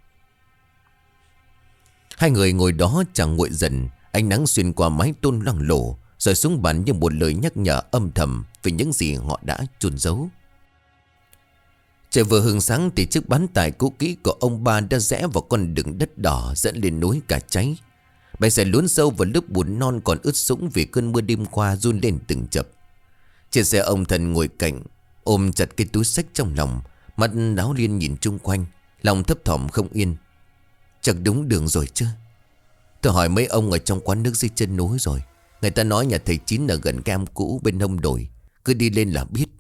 Hai người ngồi đó chẳng nguội dần. Ánh nắng xuyên qua mái tôn loang lổ, rồi xuống bàn như một lời nhắc nhở âm thầm về những gì họ đã chôn giấu. Trời vừa hừng sáng thì chiếc bán tải cũ kỹ của ông ba đã rẽ vào con đường đất đỏ dẫn lên núi Gà Cháy. Bánh xe lún sâu vào lớp bùn non còn ướt sũng vì cơn mưa đêm qua, run lên từng chập. Trên xe ông Thân ngồi cạnh, ôm chặt cái túi xách trong lòng, mắt đáo liên nhìn chung quanh, lòng thấp thỏm không yên. Chắc đúng đường rồi chứ? Tôi hỏi mấy ông ở trong quán nước dưới chân núi rồi, người ta nói nhà thầy Chín ở gần cái am cũ bên hông đồi, cứ đi lên là biết.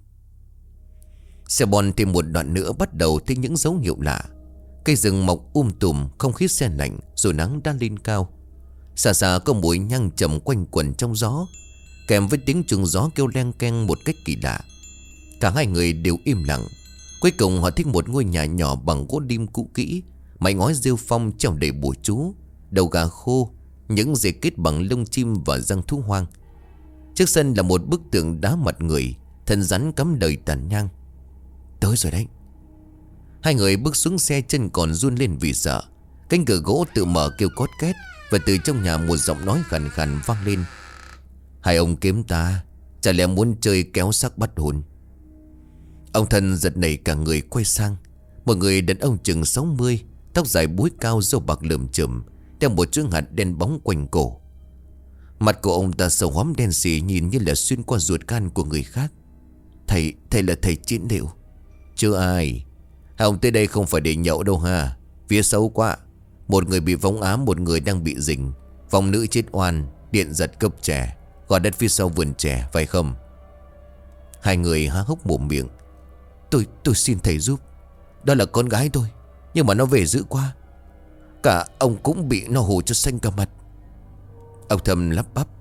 Xe bon thêm một đoạn nữa bắt đầu thấy những dấu hiệu lạ. Cây rừng mọc tùm, không khí se lạnh, rồi nắng đã lên cao. Xa xa có mùi nhang trầm quanh quẩn trong gió, kèm với tiếng chuông gió kêu leng keng một cách kỳ lạ. Cả hai người đều im lặng. Cuối cùng họ thấy một ngôi nhà nhỏ bằng gỗ lim cũ kỹ, mái ngói rêu phong treo đầy bùa chú, đầu gà khô, những dây kết bằng lông chim và răng thú hoang. Trước sân là một bức tượng đá mặt người, thân rắn cắm đời tàn nhang. Tới rồi đấy. Hai người bước xuống xe, chân còn run lên vì sợ. Cánh cửa gỗ tự mở kêu cót két, và từ trong nhà một giọng nói khàn khàn vang lên: Hai ông kiếm ta, chả lẽ muốn chơi kéo xác bắt hồn? Ông Thân giật nảy cả người quay sang. Một người đàn ông chừng 60, tóc dài búi cao, râu bạc lởm chởm, đeo một chiếc hạt đen bóng quanh cổ. Mặt của ông ta sầu hoắm đen sì, nhìn như là xuyên qua ruột gan của người khác. Thầy là thầy Chín Liệu? Chưa ai. Hai ông tới đây không phải để nhậu đâu ha. Phía xấu quá. Một người bị vong ám, một người đang bị rình. Vong nữ chết oan, điện giật cốc trẻ, gò đất phía sau vườn trẻ, phải không? Hai người há hốc mồm miệng. Tôi xin thầy giúp. Đó là con gái tôi, nhưng mà nó về dữ quá. Cả ông cũng bị nó hù cho xanh cả mặt. Ông Thầm lắp bắp.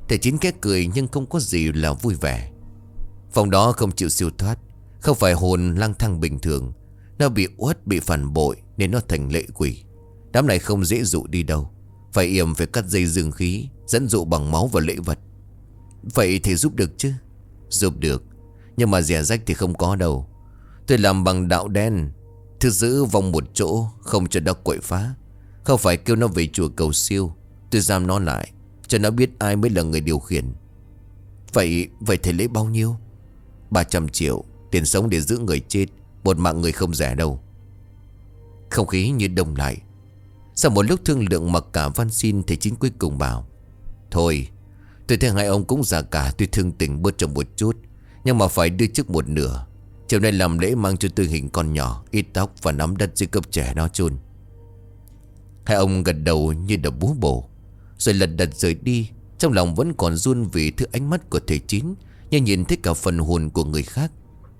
Thầy Chín khẽ cười nhưng không có gì là vui vẻ. Phòng đó không chịu siêu thoát. Không phải hồn lang thang bình thường. Nó bị uất, bị phản bội nên nó thành lệ quỷ. Đám này không dễ dụ đi đâu. Phải yểm, phải cắt dây dương khí, dẫn dụ bằng máu và lễ vật. Vậy thì giúp được chứ? Giúp được, nhưng mà rẻ rách thì không có đâu. Tôi làm bằng đạo đen, thứ giữ vòng một chỗ, không cho nó quậy phá. Không phải kêu nó về chùa cầu siêu. Tôi giam nó lại, cho nó biết ai mới là người điều khiển. Vậy thầy lấy bao nhiêu? 300 triệu, tiền sống để giữ người chết. Một mạng người không rẻ đâu. Không khí như đông lại. Sau một lúc thương lượng mặc cả van xin, thầy Chín cuối cùng bảo: Thôi, tôi thấy hai ông cũng già cả, tôi thương tình bớt trong một chút, nhưng mà phải đưa trước một nửa. Chiều nay làm lễ mang cho tôi hình con nhỏ, ít tóc và nắm đất dưới cấp trẻ nó chôn. Hai ông gật đầu như đã búa bổ, rồi lật đật rời đi. Trong lòng vẫn còn run vì thứ ánh mắt của thầy Chín, như nhìn thấy cả phần hồn của người khác.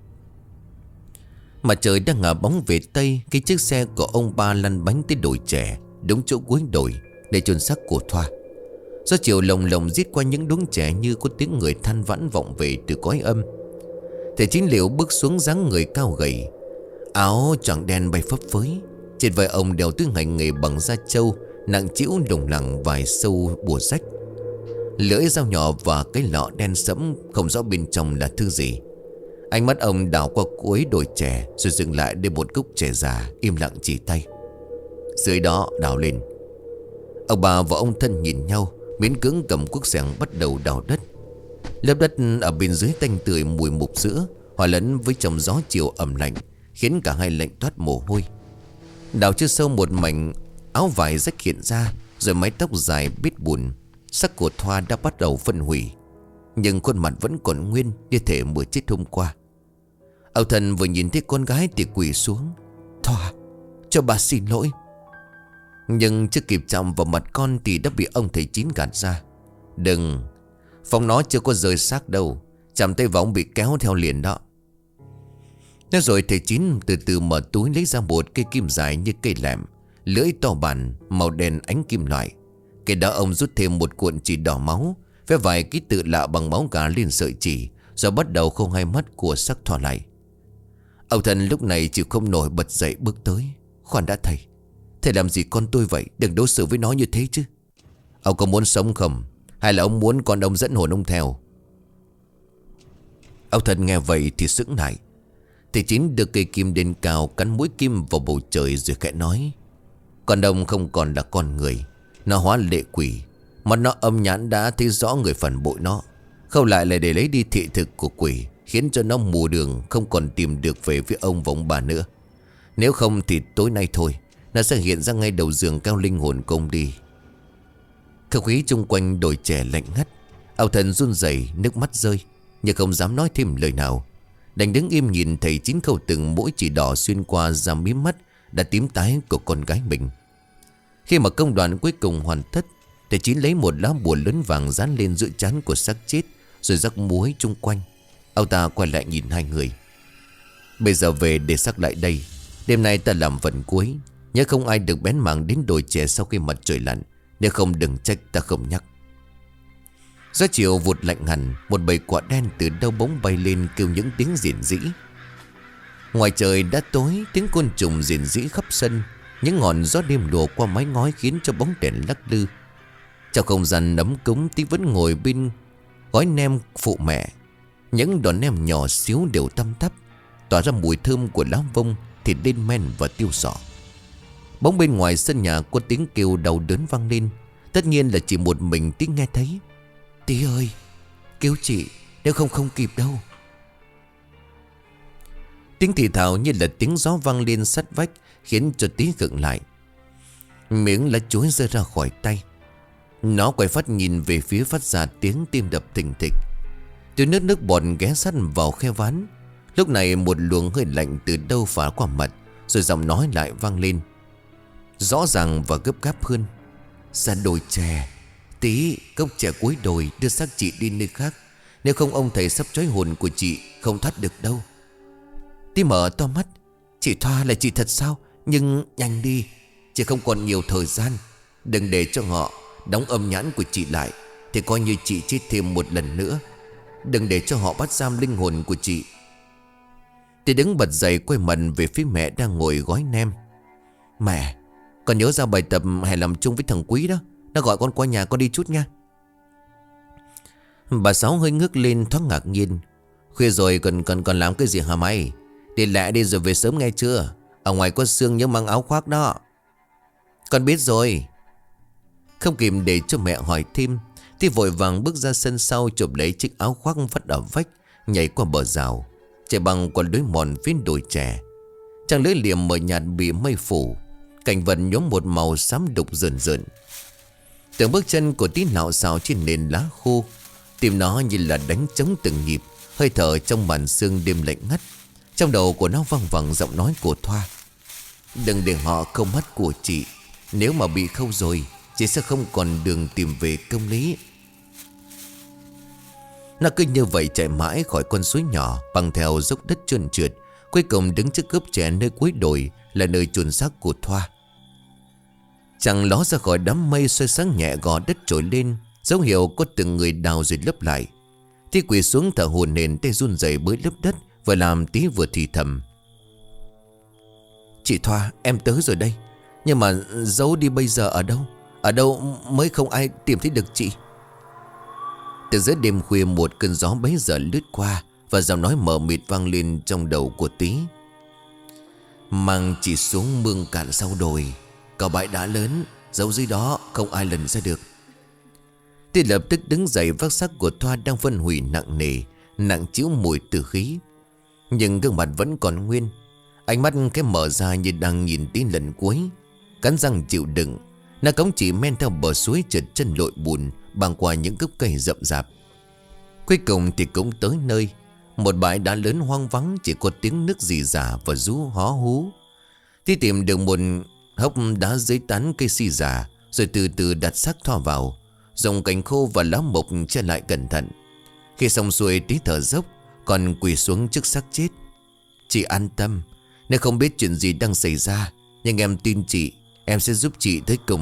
Mà trời đang ngả bóng về Tây. Cái chiếc xe của ông ba lăn bánh tới đồi trẻ, đúng chỗ cuối đồi để chôn xác của Thoa. Gió chiều lồng lồng rít qua những đống trẻ như có tiếng người than vãn vọng về từ cõi âm. Thầy Chín Liệu bước xuống, dáng người cao gầy, áo choàng đen bay phấp phới. Trên vai ông đeo túi ngành nghề bằng da trâu, nặng trĩu lủng lẳng vài sâu bùa rách. Lưỡi dao nhỏ và cái lọ đen sẫm không rõ bên trong là thứ gì. Ánh mắt ông đảo qua cuối đồi trẻ, rồi dừng lại để một gốc trẻ già im lặng chỉ tay. Dưới đó đào lên. Ông bà và ông Thân nhìn nhau, miễn cưỡng cầm cuốc xẻng bắt đầu đào đất. Lớp đất ở bên dưới tanh tươi mùi mục sữa, hòa lẫn với trong gió chiều ẩm lạnh, khiến cả hai lạnh toát mồ hôi. Đào chưa sâu một mảnh áo vải rách hiện ra, rồi mái tóc dài bít bùn. Xác của Thoa đã bắt đầu phân hủy, nhưng khuôn mặt vẫn còn nguyên, như thể vừa chết hôm qua. Ông Thân vừa nhìn thấy con gái thì quỳ xuống: Thoa, cho bà xin lỗi. Nhưng chưa kịp chạm vào mặt con thì đã bị ông thầy Chín gạt ra: Đừng, phòng nó chưa có rơi xác đâu, chạm tay vào ông bị kéo theo liền đó. Nói rồi thầy Chín từ từ mở túi lấy ra một cây kim dài như cây lẹm, lưỡi to bản, màu đen ánh kim loại. Cái đó ông rút thêm một cuộn chỉ đỏ máu, vẽ vài ký tự lạ bằng máu gà lên sợi chỉ, rồi bắt đầu không hai mắt của xác Thoa lại. Ông Thân lúc này chịu không nổi bật dậy bước tới: Khoan đã thầy, thầy làm gì con tôi vậy? Đừng đối xử với nó như thế chứ. Ông có muốn sống không? Hay là ông muốn con ông dẫn hồn ông theo? Ông Thân nghe vậy thì sững lại. Thầy Chín đưa cây kim đến cao, cắn mũi kim vào bầu trời rồi khẽ nói: Con ông không còn là con người, nó hóa lệ quỷ. Mà nó âm nhãn đã thấy rõ người phản bội nó, không lại là để lấy đi thị thực của quỷ, khiến cho nó mù đường, không còn tìm được về với ông và ông bà nữa. Nếu không thì tối nay thôi, nó sẽ hiện ra ngay đầu giường cao linh hồn công đi. Không khí chung quanh đồi trẻ lạnh ngắt. Ông Thân run rẩy, nước mắt rơi, nhưng không dám nói thêm lời nào, đành đứng im nhìn thầy Chín khâu từng mũi chỉ đỏ xuyên qua da mí mắt đã tím tái của con gái mình. Khi mà công đoạn cuối cùng hoàn tất, thầy Chín lấy một lá bùa lớn vàng dán lên giữa trán của xác chết, rồi rắc muối chung quanh. Ông ta quay lại nhìn hai người: Bây giờ về để xác lại đây. Đêm nay ta làm phần cuối, nhớ không ai được bén mảng đến đồi trẻ sau khi mặt trời lặn, nếu không đừng trách ta không nhắc. Gió chiều vụt lạnh hẳn, một bầy quạ đen từ đâu bỗng bay lên kêu những tiếng rền rĩ. Ngoài trời đã tối, tiếng côn trùng rền rĩ khắp sân. Những ngọn gió đêm lùa qua mái ngói khiến cho bóng đèn lắc lư. Trong không gian ấm cúng, Tí vẫn ngồi bên gói nem phụ mẹ. Những đòn nem nhỏ xíu đều tăm tắp, tỏa ra mùi thơm của lá vông, thịt lên men và tiêu sọ. Bỗng bên ngoài sân nhà có tiếng kêu đau đớn vang lên. Tất nhiên là chỉ một mình Tí nghe thấy: Tí ơi, cứu chị, nếu không kịp đâu. Tiếng thì thào như là tiếng gió vang lên sát vách, khiến cho Tí khựng lại. Miếng lá chuối rơi ra khỏi tay. Nó quay phát nhìn về phía phát ra tiếng tim đập thình thịch. Tôi nước bọt ghé sát vào khe ván. Lúc này một luồng hơi lạnh từ đâu phả qua mặt, rồi giọng nói lại vang lên, rõ ràng và gấp gáp hơn: Ra đồi chè, Tí, cốc chè cuối đồi, đưa xác chị đi nơi khác. Nếu không ông thầy sắp trói hồn của chị, không thoát được đâu. Tí mở to mắt: Chị Thoa là chị thật sao? Nhưng nhanh đi, chị không còn nhiều thời gian. Đừng để cho họ đóng âm nhãn của chị lại. thì coi như chị chết thêm một lần nữa. Đừng để cho họ bắt giam linh hồn của chị. Tí đứng bật dậy quay mặt về phía mẹ đang ngồi gói nem. Mẹ, con nhớ ra bài tập hay làm chung với thằng Quý đó. Nó gọi con qua nhà con đi chút nha. Bà Sáu hơi ngước lên thoáng ngạc nhiên. Khuya rồi còn làm cái gì hả mày? Đi lẹ đi rồi về sớm nghe chưa? Ở ngoài có sương nhớ mang áo khoác đó. Con biết rồi. Không kịp để cho mẹ hỏi thêm, Tí vội vàng bước ra sân sau, chụp lấy chiếc áo khoác vắt ở vách, nhảy qua bờ rào, chạy bằng qua lối mòn phía đồi chè. Trăng lưỡi liềm mờ nhạt bị mây phủ, cảnh vật nhóm một màu xám đục rợn rợn. Từng bước chân của Tí lạo xạo trên nền lá khô, tim nó như là đánh trống từng nhịp, hơi thở trong màn sương đêm lạnh ngắt. Trong đầu của nó văng vẳng giọng nói của Thoa. Đừng để họ câu mắt của chị. Nếu mà bị khâu rồi, chị sẽ không còn đường tìm về công lý. Nó cứ như vậy chạy mãi khỏi con suối nhỏ, băng theo dốc đất trơn trượt, cuối cùng đứng trước gốc chè nơi cuối đồi là nơi chôn xác của Thoa. Chẳng ló ra khỏi đám mây xoay sáng nhẹ gò đất trồi lên, dấu hiệu có từng người đào rồi lấp lại. Tí quỳ xuống thở hổn hển, tay run rẩy bới lớp đất, vừa làm Tí vừa thì thầm. Chị Thoa, em tới rồi đây. Nhưng mà giấu đi bây giờ ở đâu? Ở đâu mới không ai tìm thấy được chị? Từ giữa đêm khuya một cơn gió bấy giờ lướt qua, và giọng nói mờ mịt vang lên trong đầu của Tí. Mang chị xuống mương cạn sau đồi, có bãi đá lớn, giấu dưới đó không ai lần ra được. Tí lập tức đứng dậy, vác xác của Thoa đang phân hủy nặng nề, nặng trĩu mùi tử khí. Nhưng gương mặt vẫn còn nguyên, ánh mắt cái mở ra như đang nhìn Tí lần cuối. Cắn răng chịu đựng, nó cõng chỉ men theo bờ suối trượt chân lội bùn, băng qua những gốc cây rậm rạp. Cuối cùng thì cũng tới nơi, một bãi đá lớn hoang vắng, chỉ có tiếng nước rỉ rả và rú hó hú. Tí tìm được một hốc đá dưới tán cây si già, rồi từ từ đặt xác Thoa vào, dùng cành khô và lá mộc che lại cẩn thận. Khi xong xuôi, Tí thở dốc, còn quỳ xuống trước xác chết. Chị an tâm, nếu không biết chuyện gì đang xảy ra, nhưng em tin chị, em sẽ giúp chị tới cùng.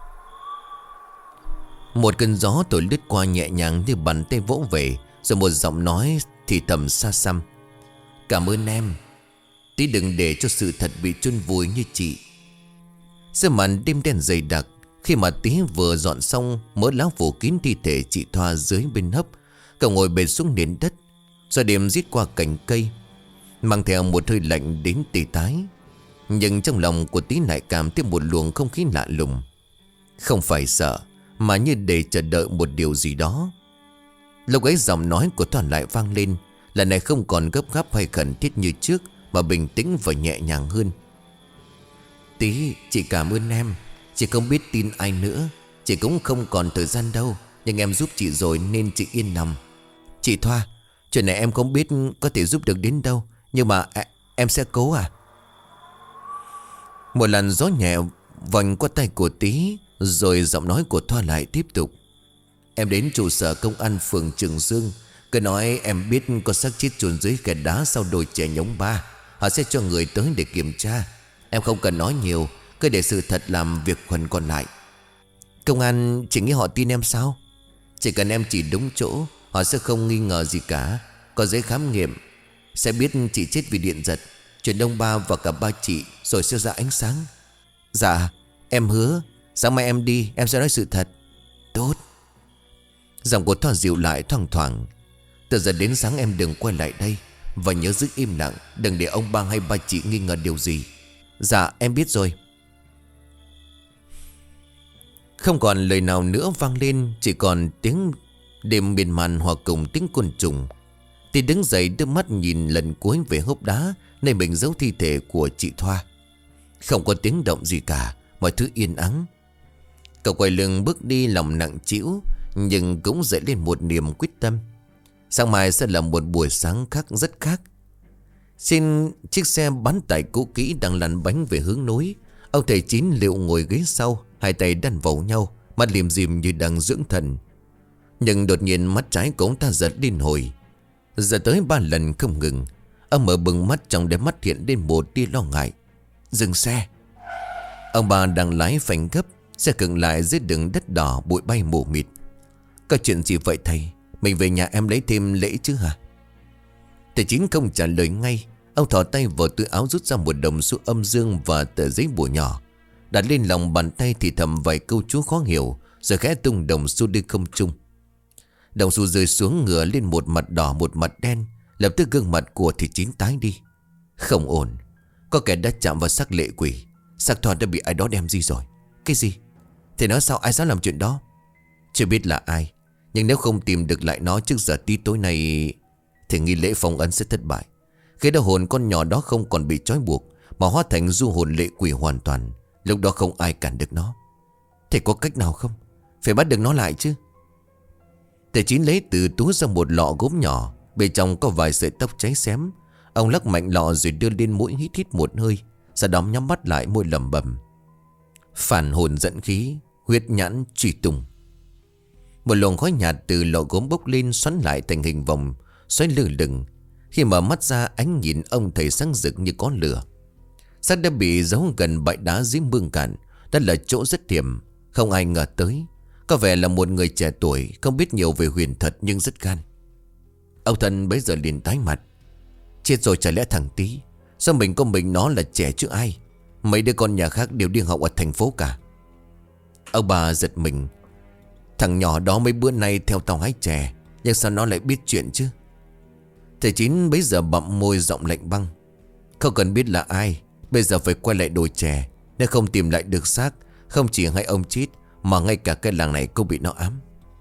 Một cơn gió thổi lướt qua nhẹ nhàng như bàn tay vỗ về, rồi một giọng nói thì thầm xa xăm. Cảm ơn em. Tí đừng để cho sự thật bị chôn vùi như chị. Giữa màn đêm đen dày đặc, khi mà Tí vừa dọn xong mớ lá phủ kín thi thể chị Thoa dưới bên hấp, cậu ngồi bệt xuống nền đất, rồi đêm rít qua cành cây, mang theo một hơi lạnh đến tê tái. Nhưng trong lòng của Tí lại cảm thấy một luồng không khí lạ lùng. Không phải sợ, mà như để chờ đợi một điều gì đó. Lúc ấy giọng nói của Thoa lại vang lên, lần này không còn gấp gáp hay khẩn thiết như trước, mà bình tĩnh và nhẹ nhàng hơn. Tí, chị cảm ơn em. Chị không biết tin ai nữa, chị cũng không còn thời gian đâu, nhưng em giúp chị rồi nên chị yên lòng. Chị Thoa, chuyện này em không biết có thể giúp được đến đâu, nhưng mà em sẽ cố à. Một làn gió nhẹ vành qua tay của Tí, rồi giọng nói của Thoa lại tiếp tục. Em đến trụ sở công an phường Trường Dương, cứ nói em biết có xác chết chôn dưới khe đá sau đồi chè Nhống 3. Họ sẽ cho người tới để kiểm tra. Em không cần nói nhiều, cứ để sự thật làm việc phần còn lại. Công an chỉ nghĩ họ tin em sao? Chỉ cần em chỉ đúng chỗ, họ sẽ không nghi ngờ gì cả. Có giấy khám nghiệm, sẽ biết chị chết vì điện giật. Chuyện ông ba và cả ba chị rồi sẽ ra ánh sáng. Dạ, em hứa sáng mai em đi, em sẽ nói sự thật. Tốt. Giọng của Thoa dịu lại thoang thoảng. Từ giờ đến sáng em đừng quay lại đây, và nhớ giữ im lặng, đừng để ông ba hay ba chị nghi ngờ điều gì. Dạ em biết rồi. Không còn lời nào nữa vang lên, chỉ còn tiếng đêm miên man hòa cùng tiếng côn trùng. Thì đứng dậy đưa mắt nhìn lần cuối về hốc đá nơi mình giấu thi thể của chị Thoa. Không có tiếng động gì cả, mọi thứ yên ắng. Cậu quay lưng bước đi, lòng nặng trĩu, nhưng cũng dậy lên một niềm quyết tâm. Sáng mai sẽ là một buổi sáng khác, rất khác. Trên chiếc xe bán tải cũ kỹ đang lăn bánh về hướng núi, ông thầy Chín liệu ngồi ghế sau, hai tay đan vào nhau, mắt liềm dìm như đang dưỡng thần. Nhưng đột nhiên mắt trái của ông ta giật liên hồi. Giờ tới 3 lần không ngừng. Ông mở bừng mắt, trong đáy mắt hiện lên một tia lo ngại. Dừng xe. Ông bà đang lái phanh gấp, xe khựng lại dưới đường đất đỏ, bụi bay mù mịt. Có chuyện gì vậy thầy? Mình về nhà em lấy thêm lễ chứ hả? Thầy Chín không trả lời ngay. Ông thò tay vào túi áo rút ra một đồng xu âm dương và tờ giấy bùa nhỏ, đặt lên lòng bàn tay thì thầm vài câu chú khó hiểu, rồi khẽ tung đồng xu đi không trung. Đồng xu rơi xuống ngửa lên một mặt đỏ một mặt đen. Lập tức gương mặt của thầy Chín tái đi. Không ổn, có kẻ đã chạm vào xác lệ quỷ. Xác Thoa đã bị ai đó đem đi rồi. Cái gì? Thầy nói sao ai dám làm chuyện đó? Chưa biết là ai, nhưng nếu không tìm được lại nó trước giờ tí tối nay thì nghi lễ phong ấn sẽ thất bại. Khi đó hồn con nhỏ đó không còn bị trói buộc, mà hóa thành du hồn lệ quỷ hoàn toàn. Lúc đó không ai cản được nó. Thầy có cách nào không? Phải bắt được nó lại chứ. Thầy Chín lấy từ túi ra một lọ gốm nhỏ, bên trong có vài sợi tóc cháy xém. Ông lắc mạnh lọ rồi đưa lên mũi hít hít một hơi, sau đó nhắm mắt lại môi lẩm bẩm: phản hồn dẫn khí, huyết nhãn truy tung. Một luồng khói nhạt từ lọ gốm bốc lên, xoắn lại thành hình vòng, xoáy lơ lửng. Khi mở mắt ra, ánh nhìn ông thầy sáng rực như có lửa. Xác đã bị giấu gần bãi đá dưới mương cạn. Đó là chỗ rất hiểm, không ai ngờ tới. Có vẻ là một người trẻ tuổi, không biết nhiều về huyền thuật nhưng rất gan. Ông thân bấy giờ liền tái mặt. Chết rồi, chả lẽ thằng Tí? Sao mình có mình nó là trẻ chứ ai? Mấy đứa con nhà khác đều đi học ở thành phố cả. Ông bà giật mình. Thằng nhỏ đó mấy bữa nay theo tao hái chè, nhưng sao nó lại biết chuyện chứ? Thầy Chín bấy giờ bặm môi giọng lạnh băng. Không cần biết là ai, bây giờ phải quay lại đồi chè. Nếu không tìm lại được xác, không chỉ hai ông chết mà ngay cả cái làng này cũng bị nó ám.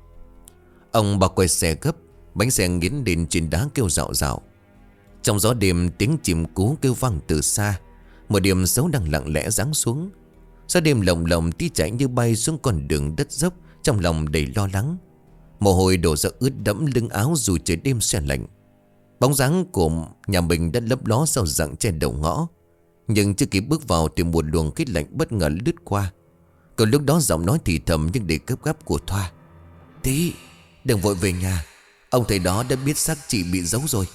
Ông bà quay xe gấp, bánh xe nghiến lên trên đá kêu rạo rạo. Trong gió đêm, tiếng chim cú kêu vang từ xa. Một đêm xấu đang lặng lẽ giáng xuống. Gió đêm lồng lồng tí chạy như bay xuống con đường đất dốc, trong lòng đầy lo lắng. Mồ hôi đổ ra ướt đẫm lưng áo dù trời đêm se lạnh. Bóng dáng của nhà mình đã lấp ló sau rặng trên đầu ngõ. Nhưng chưa kịp bước vào thì một luồng khí lạnh bất ngờ lướt qua. Còn lúc đó giọng nói thì thầm nhưng đầy gấp gáp của Thoa: Tí, đừng vội về nhà, ông thầy đó đã biết xác chị bị giấu rồi.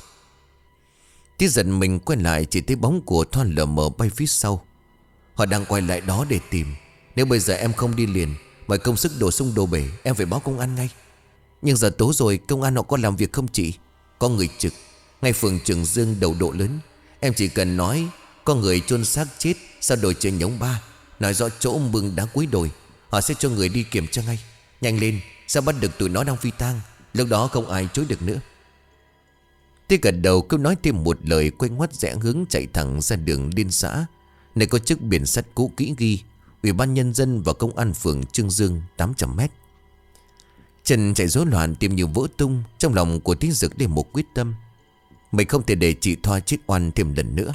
Tí giận mình quay lại, chỉ thấy bóng của Thoa lờ mờ bay phía sau. Họ đang quay lại đó để tìm. Nếu bây giờ em không đi liền, mọi công sức đổ sông đổ bể, em phải báo công an ngay. Nhưng giờ tối rồi, công an họ có làm việc không chị? Có người trực ngay phường Trường Dương đầu độ lớn. Em chỉ cần nói có người chôn xác chết sau đồi trên nhống 3, nói rõ chỗ mương đá cuối đồi, họ sẽ cho người đi kiểm tra ngay. Nhanh lên, sao bắt được tụi nó đang phi tang. Lúc đó không ai chối được nữa. Tí gật đầu cứ nói thêm một lời, quay ngoắt rẽ hướng chạy thẳng ra đường liên xã, nơi có chiếc biển sắt cũ kỹ ghi Ủy ban Nhân dân và Công an phường Trương Dương 800 mét. Chân chạy rối loạn, tim như vỡ tung. Trong lòng của Tí rực lên một quyết tâm: mình không thể để chị Thoa chết oan thêm lần nữa.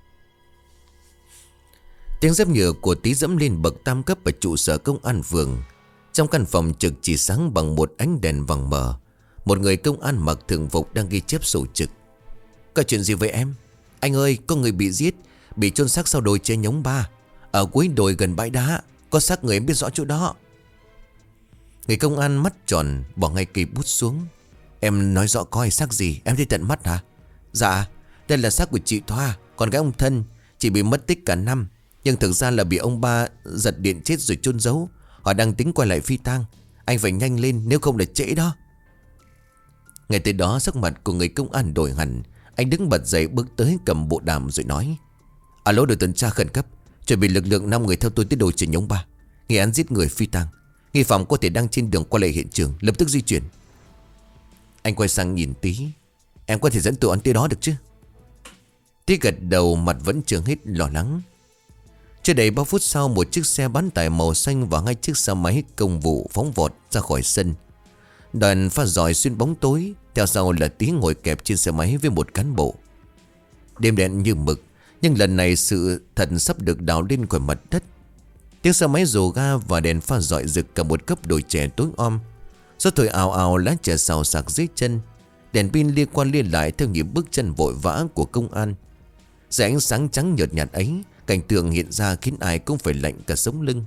Tiếng dép nhựa của Tí dẫm lên bậc tam cấp ở trụ sở công an phường. Trong căn phòng trực chỉ sáng bằng một ánh đèn vàng mờ. Một người công an mặc thường phục đang ghi chép sổ trực. Có chuyện gì vậy em? Anh ơi, có người bị giết, bị chôn xác sau đồi trên nhống 3, ở cuối đồi gần bãi đá. Có xác người, em biết rõ chỗ đó. Người công an mắt tròn bỏ ngay cây bút xuống. Em nói rõ coi xác gì, em thấy tận mắt hả? Dạ, đây là xác của chị Thoa, con gái ông Thân. Chị bị mất tích cả năm, nhưng thực ra là bị ông ba giật điện chết rồi chôn giấu. Họ đang tính quay lại phi tang. Anh phải nhanh lên, nếu không là trễ đó. Ngay tới đó, sắc mặt của người công an đổi hẳn. Anh đứng bật dậy bước tới cầm bộ đàm rồi nói: Alo, đội tuần tra khẩn cấp, chuẩn bị lực lượng 5 người theo tôi tới đồi trên nhống 3. Nghi án giết người phi tang, nghi phạm có thể đang trên đường quay lại hiện trường, lập tức di chuyển. Anh quay sang nhìn Tí: Em có thể dẫn tụi anh tới đó được chứ? Tí gật đầu, mặt vẫn chưa hết lo lắng. Chưa đầy 3 phút sau, một chiếc xe bán tải màu xanh và 2 chiếc xe máy công vụ phóng vọt ra khỏi sân. Đoàn pha dòi xuyên bóng tối. Theo sau là Tí ngồi kẹp trên xe máy với một cán bộ. Đêm đen như mực, nhưng lần này sự thật sắp được đào lên khỏi mặt đất. Tiếng xe máy rồ ga và đèn pha dọi rực cả một cấp đồi chè tối om. Gió thổi ào ào, lá chè xào xạc dưới chân. Đèn pin lia qua lia lại theo nhịp bước chân vội vã của công an. Dưới ánh sáng trắng nhợt nhạt ấy, cảnh tượng hiện ra khiến ai cũng phải lạnh cả sống lưng.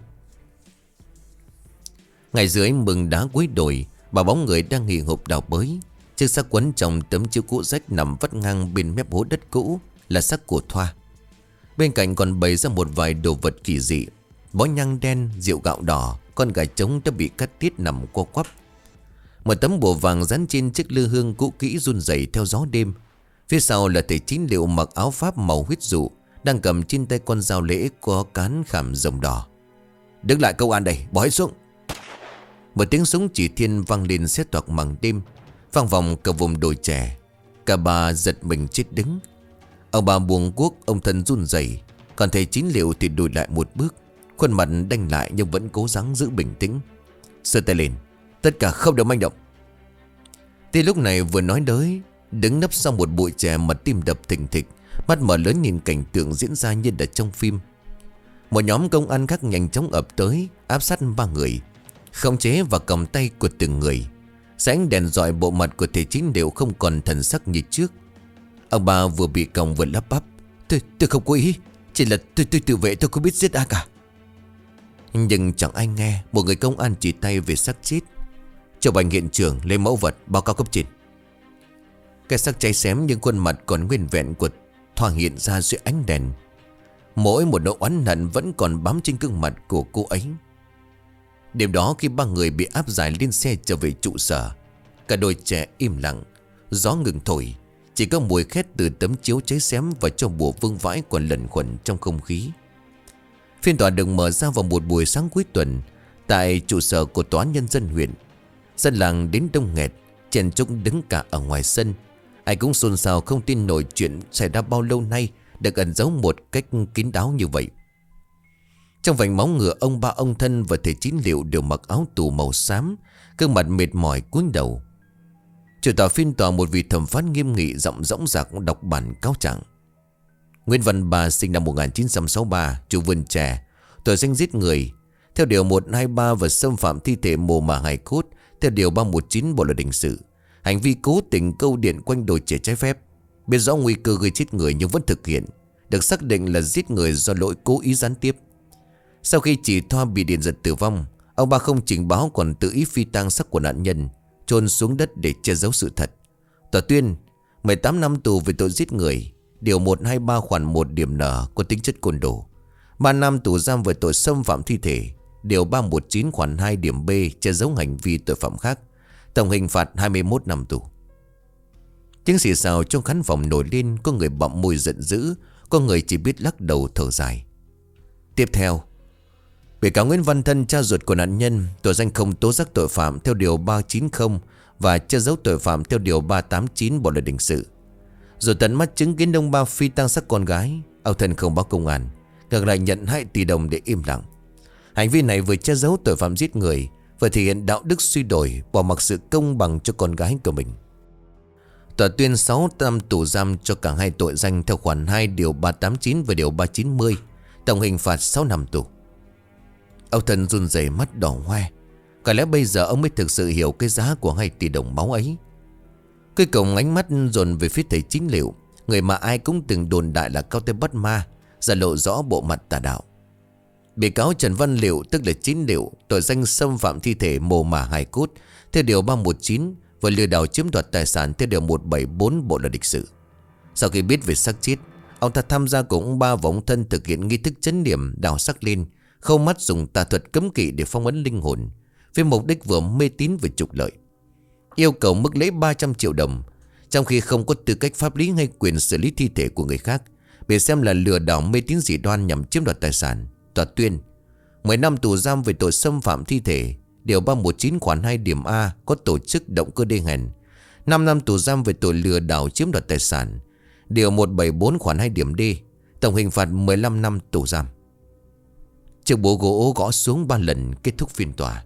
Ngay dưới mương đá cuối đồi, bà bóng người đang hì hục đào bới. Chiếc xác quấn trong tấm chiếu cũ rách nằm vắt ngang bên mép hố đất cũ là xác của Thoa. Bên cạnh còn bày ra một vài đồ vật kỳ dị: bó nhang đen, rượu gạo đỏ, con gà trống đã bị cắt tiết nằm co quắp. Một tấm bùa vàng dán trên chiếc lư hương cũ kỹ run rẩy theo gió đêm. Phía sau là thầy Chín Liệu mặc áo pháp màu huyết dụ, đang cầm trên tay con dao lễ có cán khảm rồng đỏ. Đứng lại công an đây, bỏ hết xuống. Một tiếng súng chỉ thiên vang lên xé toạc màn đêm, vang vọng cả vùng đồi chè. Cả ba giật mình chết đứng. Ông bà buông cuốc, ông thân run rẩy, còn thầy Chín Liệu thì lùi lại một bước, khuôn mặt đanh lại nhưng vẫn cố gắng giữ bình tĩnh. Giơ tay lên, tất cả không được manh động. Thì lúc này vừa nói đới, đứng nấp sau một bụi chè mà tim đập thình thịch, mắt mở lớn nhìn cảnh tượng diễn ra như ở trong phim. Một nhóm công an khác nhanh chóng ập tới, áp sát ba người, khống chế và cầm tay của từng người. Ánh đèn rọi bộ mặt của thầy Chín đều không còn thần sắc như trước. Ông bà vừa bị còng vừa lắp bắp: Tôi không có ý, chỉ là tôi tự vệ, tôi không biết giết ai cả. Nhưng chẳng ai nghe. Một người công an chỉ tay về xác chết: Chụp ảnh hiện trường, lấy mẫu vật, báo cáo cấp trên. Cái xác cháy xém nhưng khuôn mặt còn nguyên vẹn của thoa hiện ra dưới ánh đèn. Mỗi một nỗi oán hận vẫn còn bám trên gương mặt của cô ấy. Đêm đó khi ba người bị áp giải lên xe trở về trụ sở, cả đôi trẻ im lặng. Gió ngừng thổi, chỉ có mùi khét từ tấm chiếu cháy xém và cho bùa vương vãi còn lẩn khuẩn trong không khí. Phiên tòa được mở ra vào một buổi sáng cuối tuần tại trụ sở của Tòa án Nhân dân huyện. Dân làng đến đông nghẹt, chen chúc đứng cả ở ngoài sân. Ai cũng xôn xao không tin nổi chuyện xảy ra bao lâu nay được ẩn giấu một cách kín đáo như vậy. Trong vành máu ngựa, ông ba ông thân và thầy Chín Liệu đều mặc áo tù màu xám, gương mặt mệt mỏi cúi đầu. Chủ tọa phiên tòa, một vị thẩm phán nghiêm nghị, giọng dõng dạc đọc bản cáo trạng. Nguyễn Văn Ba sinh năm 1963, chủ vườn chè, tội danh giết người theo điều 123 và xâm phạm thi thể mồ mả hài cốt theo điều 319 Bộ luật hình sự. Hành vi cố tình câu điện quanh đồi chè trái phép, biết rõ nguy cơ gây chết người nhưng vẫn thực hiện, được xác định là giết người do lỗi cố ý gián tiếp. Sau khi chị Thoa bị điện giật tử vong, ông Ba không trình báo còn tự ý phi tang xác của nạn nhân, chôn xuống đất để che giấu sự thật. Tòa tuyên 18 năm tù về tội giết người, điều 123 khoản 1 điểm N có tính chất côn đồ. 3 năm tù giam về tội xâm phạm thi thể, điều 319 khoản 2 điểm B che giấu hành vi tội phạm khác. Tổng hình phạt 21 năm tù. Tiếng xì xào trong khán phòng nổi lên, có người bặm môi giận dữ, có người chỉ biết lắc đầu thở dài. Tiếp theo, bị cáo Nguyễn Văn Thân, cha ruột của nạn nhân, tội danh không tố giác tội phạm theo điều 390 và che giấu tội phạm theo điều 389 Bộ luật hình sự. Rồi tận mắt chứng kiến ông Ba phi tang xác con gái, ông Thân không báo công an, ngược lại nhận 2 tỷ đồng để im lặng. Hành vi này vừa che giấu tội phạm giết người, vừa thể hiện đạo đức suy đồi, bỏ mặc sự công bằng cho con gái của mình. Tòa tuyên 6 năm tù giam cho cả hai tội danh theo khoản 2 điều 389 và điều 390, tổng hình phạt 6 năm tù. Ông Thân run rẩy, mắt đỏ hoe. Có lẽ bây giờ ông mới thực sự hiểu cái giá của 2 tỷ đồng máu ấy. Cuối cùng ánh mắt dồn về phía thầy Chín Liệu, người mà ai cũng từng đồn đại là cao tay bắt ma, giờ lộ rõ bộ mặt tà đạo. Bị cáo Trần Văn Liệu, tức là Chín Liệu, tội danh xâm phạm thi thể mồ mả hài cốt theo điều 319 và lừa đảo chiếm đoạt tài sản theo điều 174 Bộ luật hình sự. Sau khi biết về xác chết, ông ta tham gia cùng ông Ba và ông Thân thực hiện nghi thức chấn điểm đào xác lên, khâu mắt dùng tà thuật cấm kỵ để phong ấn linh hồn, với mục đích vừa mê tín vừa trục lợi. Yêu cầu mức lấy 300 triệu đồng, trong khi không có tư cách pháp lý hay quyền xử lý thi thể của người khác, bị xem là lừa đảo mê tín dị đoan nhằm chiếm đoạt tài sản. Tòa tuyên 10 năm tù giam về tội xâm phạm thi thể, điều 319 khoản 2 điểm A có tổ chức động cơ đê hèn, 5 năm tù giam về tội lừa đảo chiếm đoạt tài sản, điều 174 khoản 2 điểm D, tổng hình phạt 15 năm tù giam. Chiếc búa gỗ gõ xuống 3 lần kết thúc phiên tòa.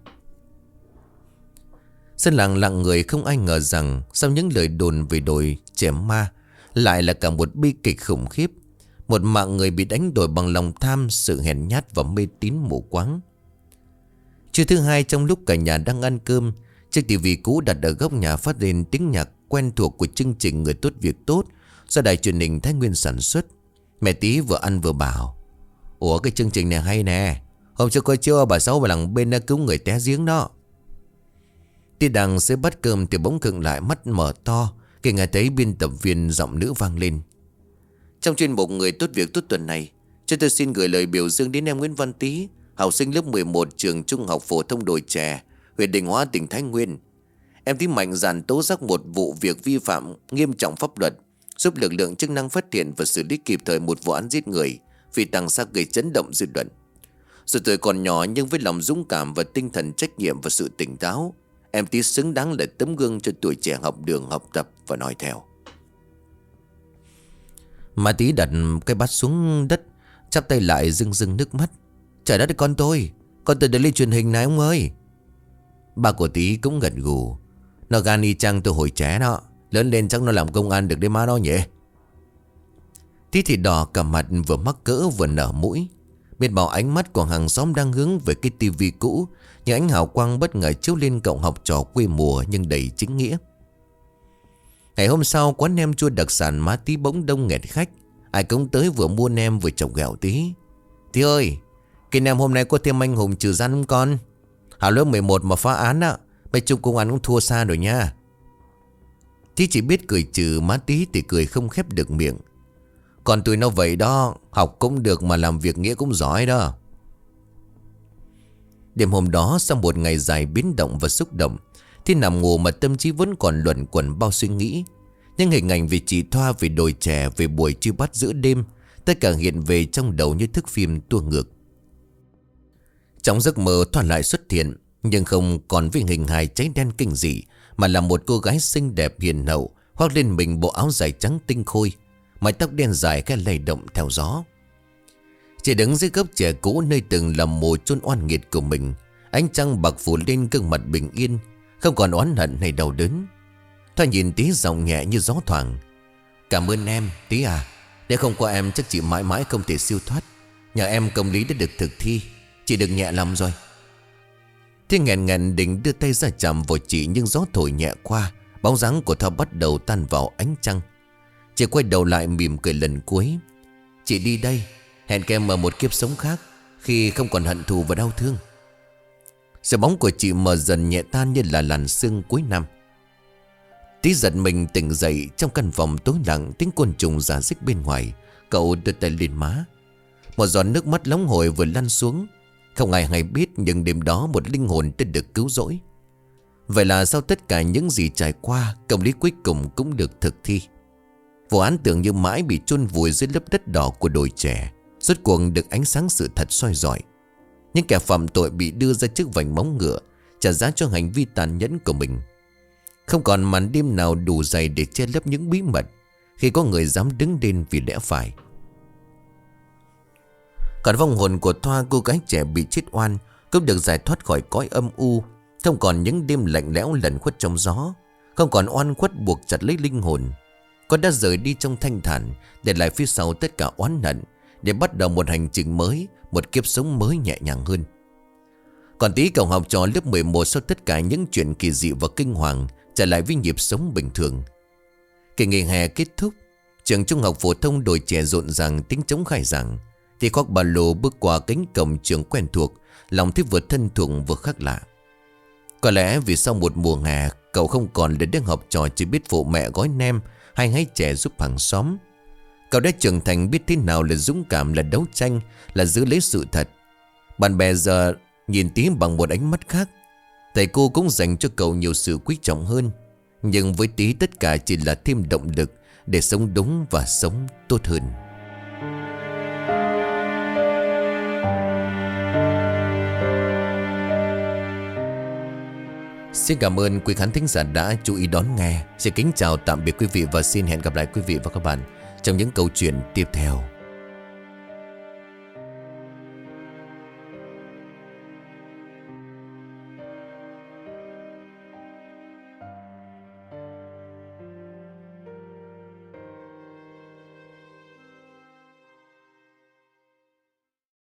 Dân làng lặng người, không ai ngờ rằng sau những lời đồn về đồi chè ma lại là cả một bi kịch khủng khiếp. Một mạng người bị đánh đổi bằng lòng tham, sự hèn nhát và mê tín mù quáng. Trưa thứ hai, trong lúc cả nhà đang ăn cơm, chiếc tivi cũ đặt ở góc nhà phát lên tiếng nhạc quen thuộc của chương trình Người Tốt Việc Tốt do đài truyền hình Thái Nguyên sản xuất. Mẹ Tí vừa ăn vừa bảo: Ủa, cái chương trình này hay nè, hôm trước coi chưa, bà Sáu và làng bên đã cứu người té giếng đó. Tí đang xếp bát cơm thì bỗng khựng lại, mắt mở to khi nghe thấy biên tập viên giọng nữ vang lên: Trong chuyên mục Người Tốt Việc Tốt tuần này, cho tôi xin gửi lời biểu dương đến em Nguyễn Văn Tý, học sinh lớp 11 trường Trung học phổ thông Đồi Chè, huyện Định Hóa, tỉnh Thái Nguyên. Em Tí mạnh dạn tố giác một vụ việc vi phạm nghiêm trọng pháp luật, giúp lực lượng chức năng phát hiện và xử lý kịp thời một vụ án giết người, vì tàng xác gây chấn động dư luận. Dù tuổi còn nhỏ nhưng với lòng dũng cảm và tinh thần trách nhiệm và sự tỉnh táo, em Tí xứng đáng là tấm gương cho tuổi trẻ học đường học tập và nói theo. Má Tí đặt cái bát xuống đất, chắp tay lại rưng rưng nước mắt. Trời đất ơi, con tôi được lên truyền hình này ông ơi. Ba của Tí cũng gật gù. Nó gan y chang từ hồi trẻ đó, lớn lên chắc nó làm công an được đấy má nó nhỉ. Tí thì đỏ cả mặt, vừa mắc cỡ vừa nở mũi. Biết bao ánh mắt của hàng xóm đang hướng về cái tivi cũ, nhưng ánh hào quang bất ngờ chiếu lên cậu học trò quê mùa nhưng đầy chính nghĩa. Ngày hôm sau, quán nem chua đặc sản má Tí bỗng đông nghẹt khách. Ai cũng tới vừa mua nem vừa chọc ghẹo Tí. Tí ơi, cái nem hôm nay có thêm anh hùng trừ gian không con? Hảo lớp 11 mà phá án á, bây chung công an cũng thua xa rồi nha. Tí chỉ biết cười trừ, má Tí thì cười không khép được miệng. Còn tụi nó vậy đó, học cũng được mà làm việc nghĩa cũng giỏi đó. Đêm hôm đó, sau một ngày dài biến động và xúc động, Tí nằm ngủ mà tâm trí vẫn còn luẩn quẩn bao suy nghĩ. Những hình ảnh về chị Thoa, về đồi chè, về buổi truy bắt giữa đêm, tất cả hiện về trong đầu như thức phim tua ngược. Trong giấc mơ, Thoa lại xuất hiện, nhưng không còn với hình hài cháy đen kinh dị, mà là một cô gái xinh đẹp hiền hậu, khoác lên mình bộ áo dài trắng tinh khôi, mái tóc đen dài khẽ lay động theo gió. Chị đứng dưới gốc chè cũ nơi từng là mồ chôn oan nghiệt của mình. Ánh trăng bạc phủ lên gương mặt bình yên, không còn oán hận hay đau đớn. Thoa nhìn Tí giọng nhẹ như gió thoảng. Cảm ơn em Tí à, nếu không có em chắc chị mãi mãi không thể siêu thoát. Nhờ em công lý đã được thực thi, chị được nhẹ lòng rồi. Tí nghẹn ngần định đưa tay ra chạm vào chị, nhưng gió thổi nhẹ qua, bóng dáng của Thoa bắt đầu tan vào ánh trăng. Chị quay đầu lại mỉm cười lần cuối. Chị đi đây, hẹn kem ở một kiếp sống khác, khi không còn hận thù và đau thương. Sự bóng của chị mờ dần nhẹ tan như là làn sương cuối năm. Tí giật mình tỉnh dậy. Trong căn phòng tối lặng, tiếng côn trùng rả rích bên ngoài. Cậu đưa tay lên má. Một giọt nước mắt nóng hổi vừa lăn xuống. Không ai hay biết, nhưng đêm đó một linh hồn đã được cứu rỗi. Vậy là sau tất cả những gì trải qua, công lý cuối cùng cũng được thực thi. Vụ án tưởng như mãi bị chôn vùi dưới lớp đất đỏ của đồi chè, rốt cuộc được ánh sáng sự thật soi rọi. Những kẻ phạm tội bị đưa ra trước vành móng ngựa, trả giá cho hành vi tàn nhẫn của mình. Không còn màn đêm nào đủ dày để che lấp những bí mật, khi có người dám đứng lên vì lẽ phải. Còn vong hồn của Thoa, cô gái trẻ bị chết oan, cũng được giải thoát khỏi cõi âm u. Không còn những đêm lạnh lẽo lẩn khuất trong gió, không còn oan khuất buộc chặt lấy linh hồn. Con đã rời đi trong thanh thản, để lại phía sau tất cả oán hận, để bắt đầu một hành trình mới, một kiếp sống mới nhẹ nhàng hơn. Còn Tí, cậu học trò lớp 11, sau tất cả những chuyện kỳ dị và kinh hoàng, trở lại với nhịp sống bình thường. Kỳ nghỉ hè kết thúc, trường trung học phổ thông đồi chè rộn ràng tiếng trống khai giảng. Thì khoác ba lô bước qua cánh cổng trường quen thuộc, lòng thấy vừa thân thuộc vừa khác lạ. Có lẽ vì sau một mùa hè, cậu không còn là đứa học trò chỉ biết phụ mẹ gói nem hay hái chè giúp hàng xóm. Cậu đã trưởng thành, biết thế nào là dũng cảm, là đấu tranh, là giữ lấy sự thật. Bạn bè giờ nhìn Tí bằng một ánh mắt khác. Thầy cô cũng dành cho cậu nhiều sự quý trọng hơn. Nhưng với Tí, tất cả chỉ là thêm động lực để sống đúng và sống tốt hơn. Xin cảm ơn quý khán thính giả đã chú ý đón nghe. Xin kính chào tạm biệt quý vị và xin hẹn gặp lại quý vị và các bạn trong những câu chuyện tiếp theo.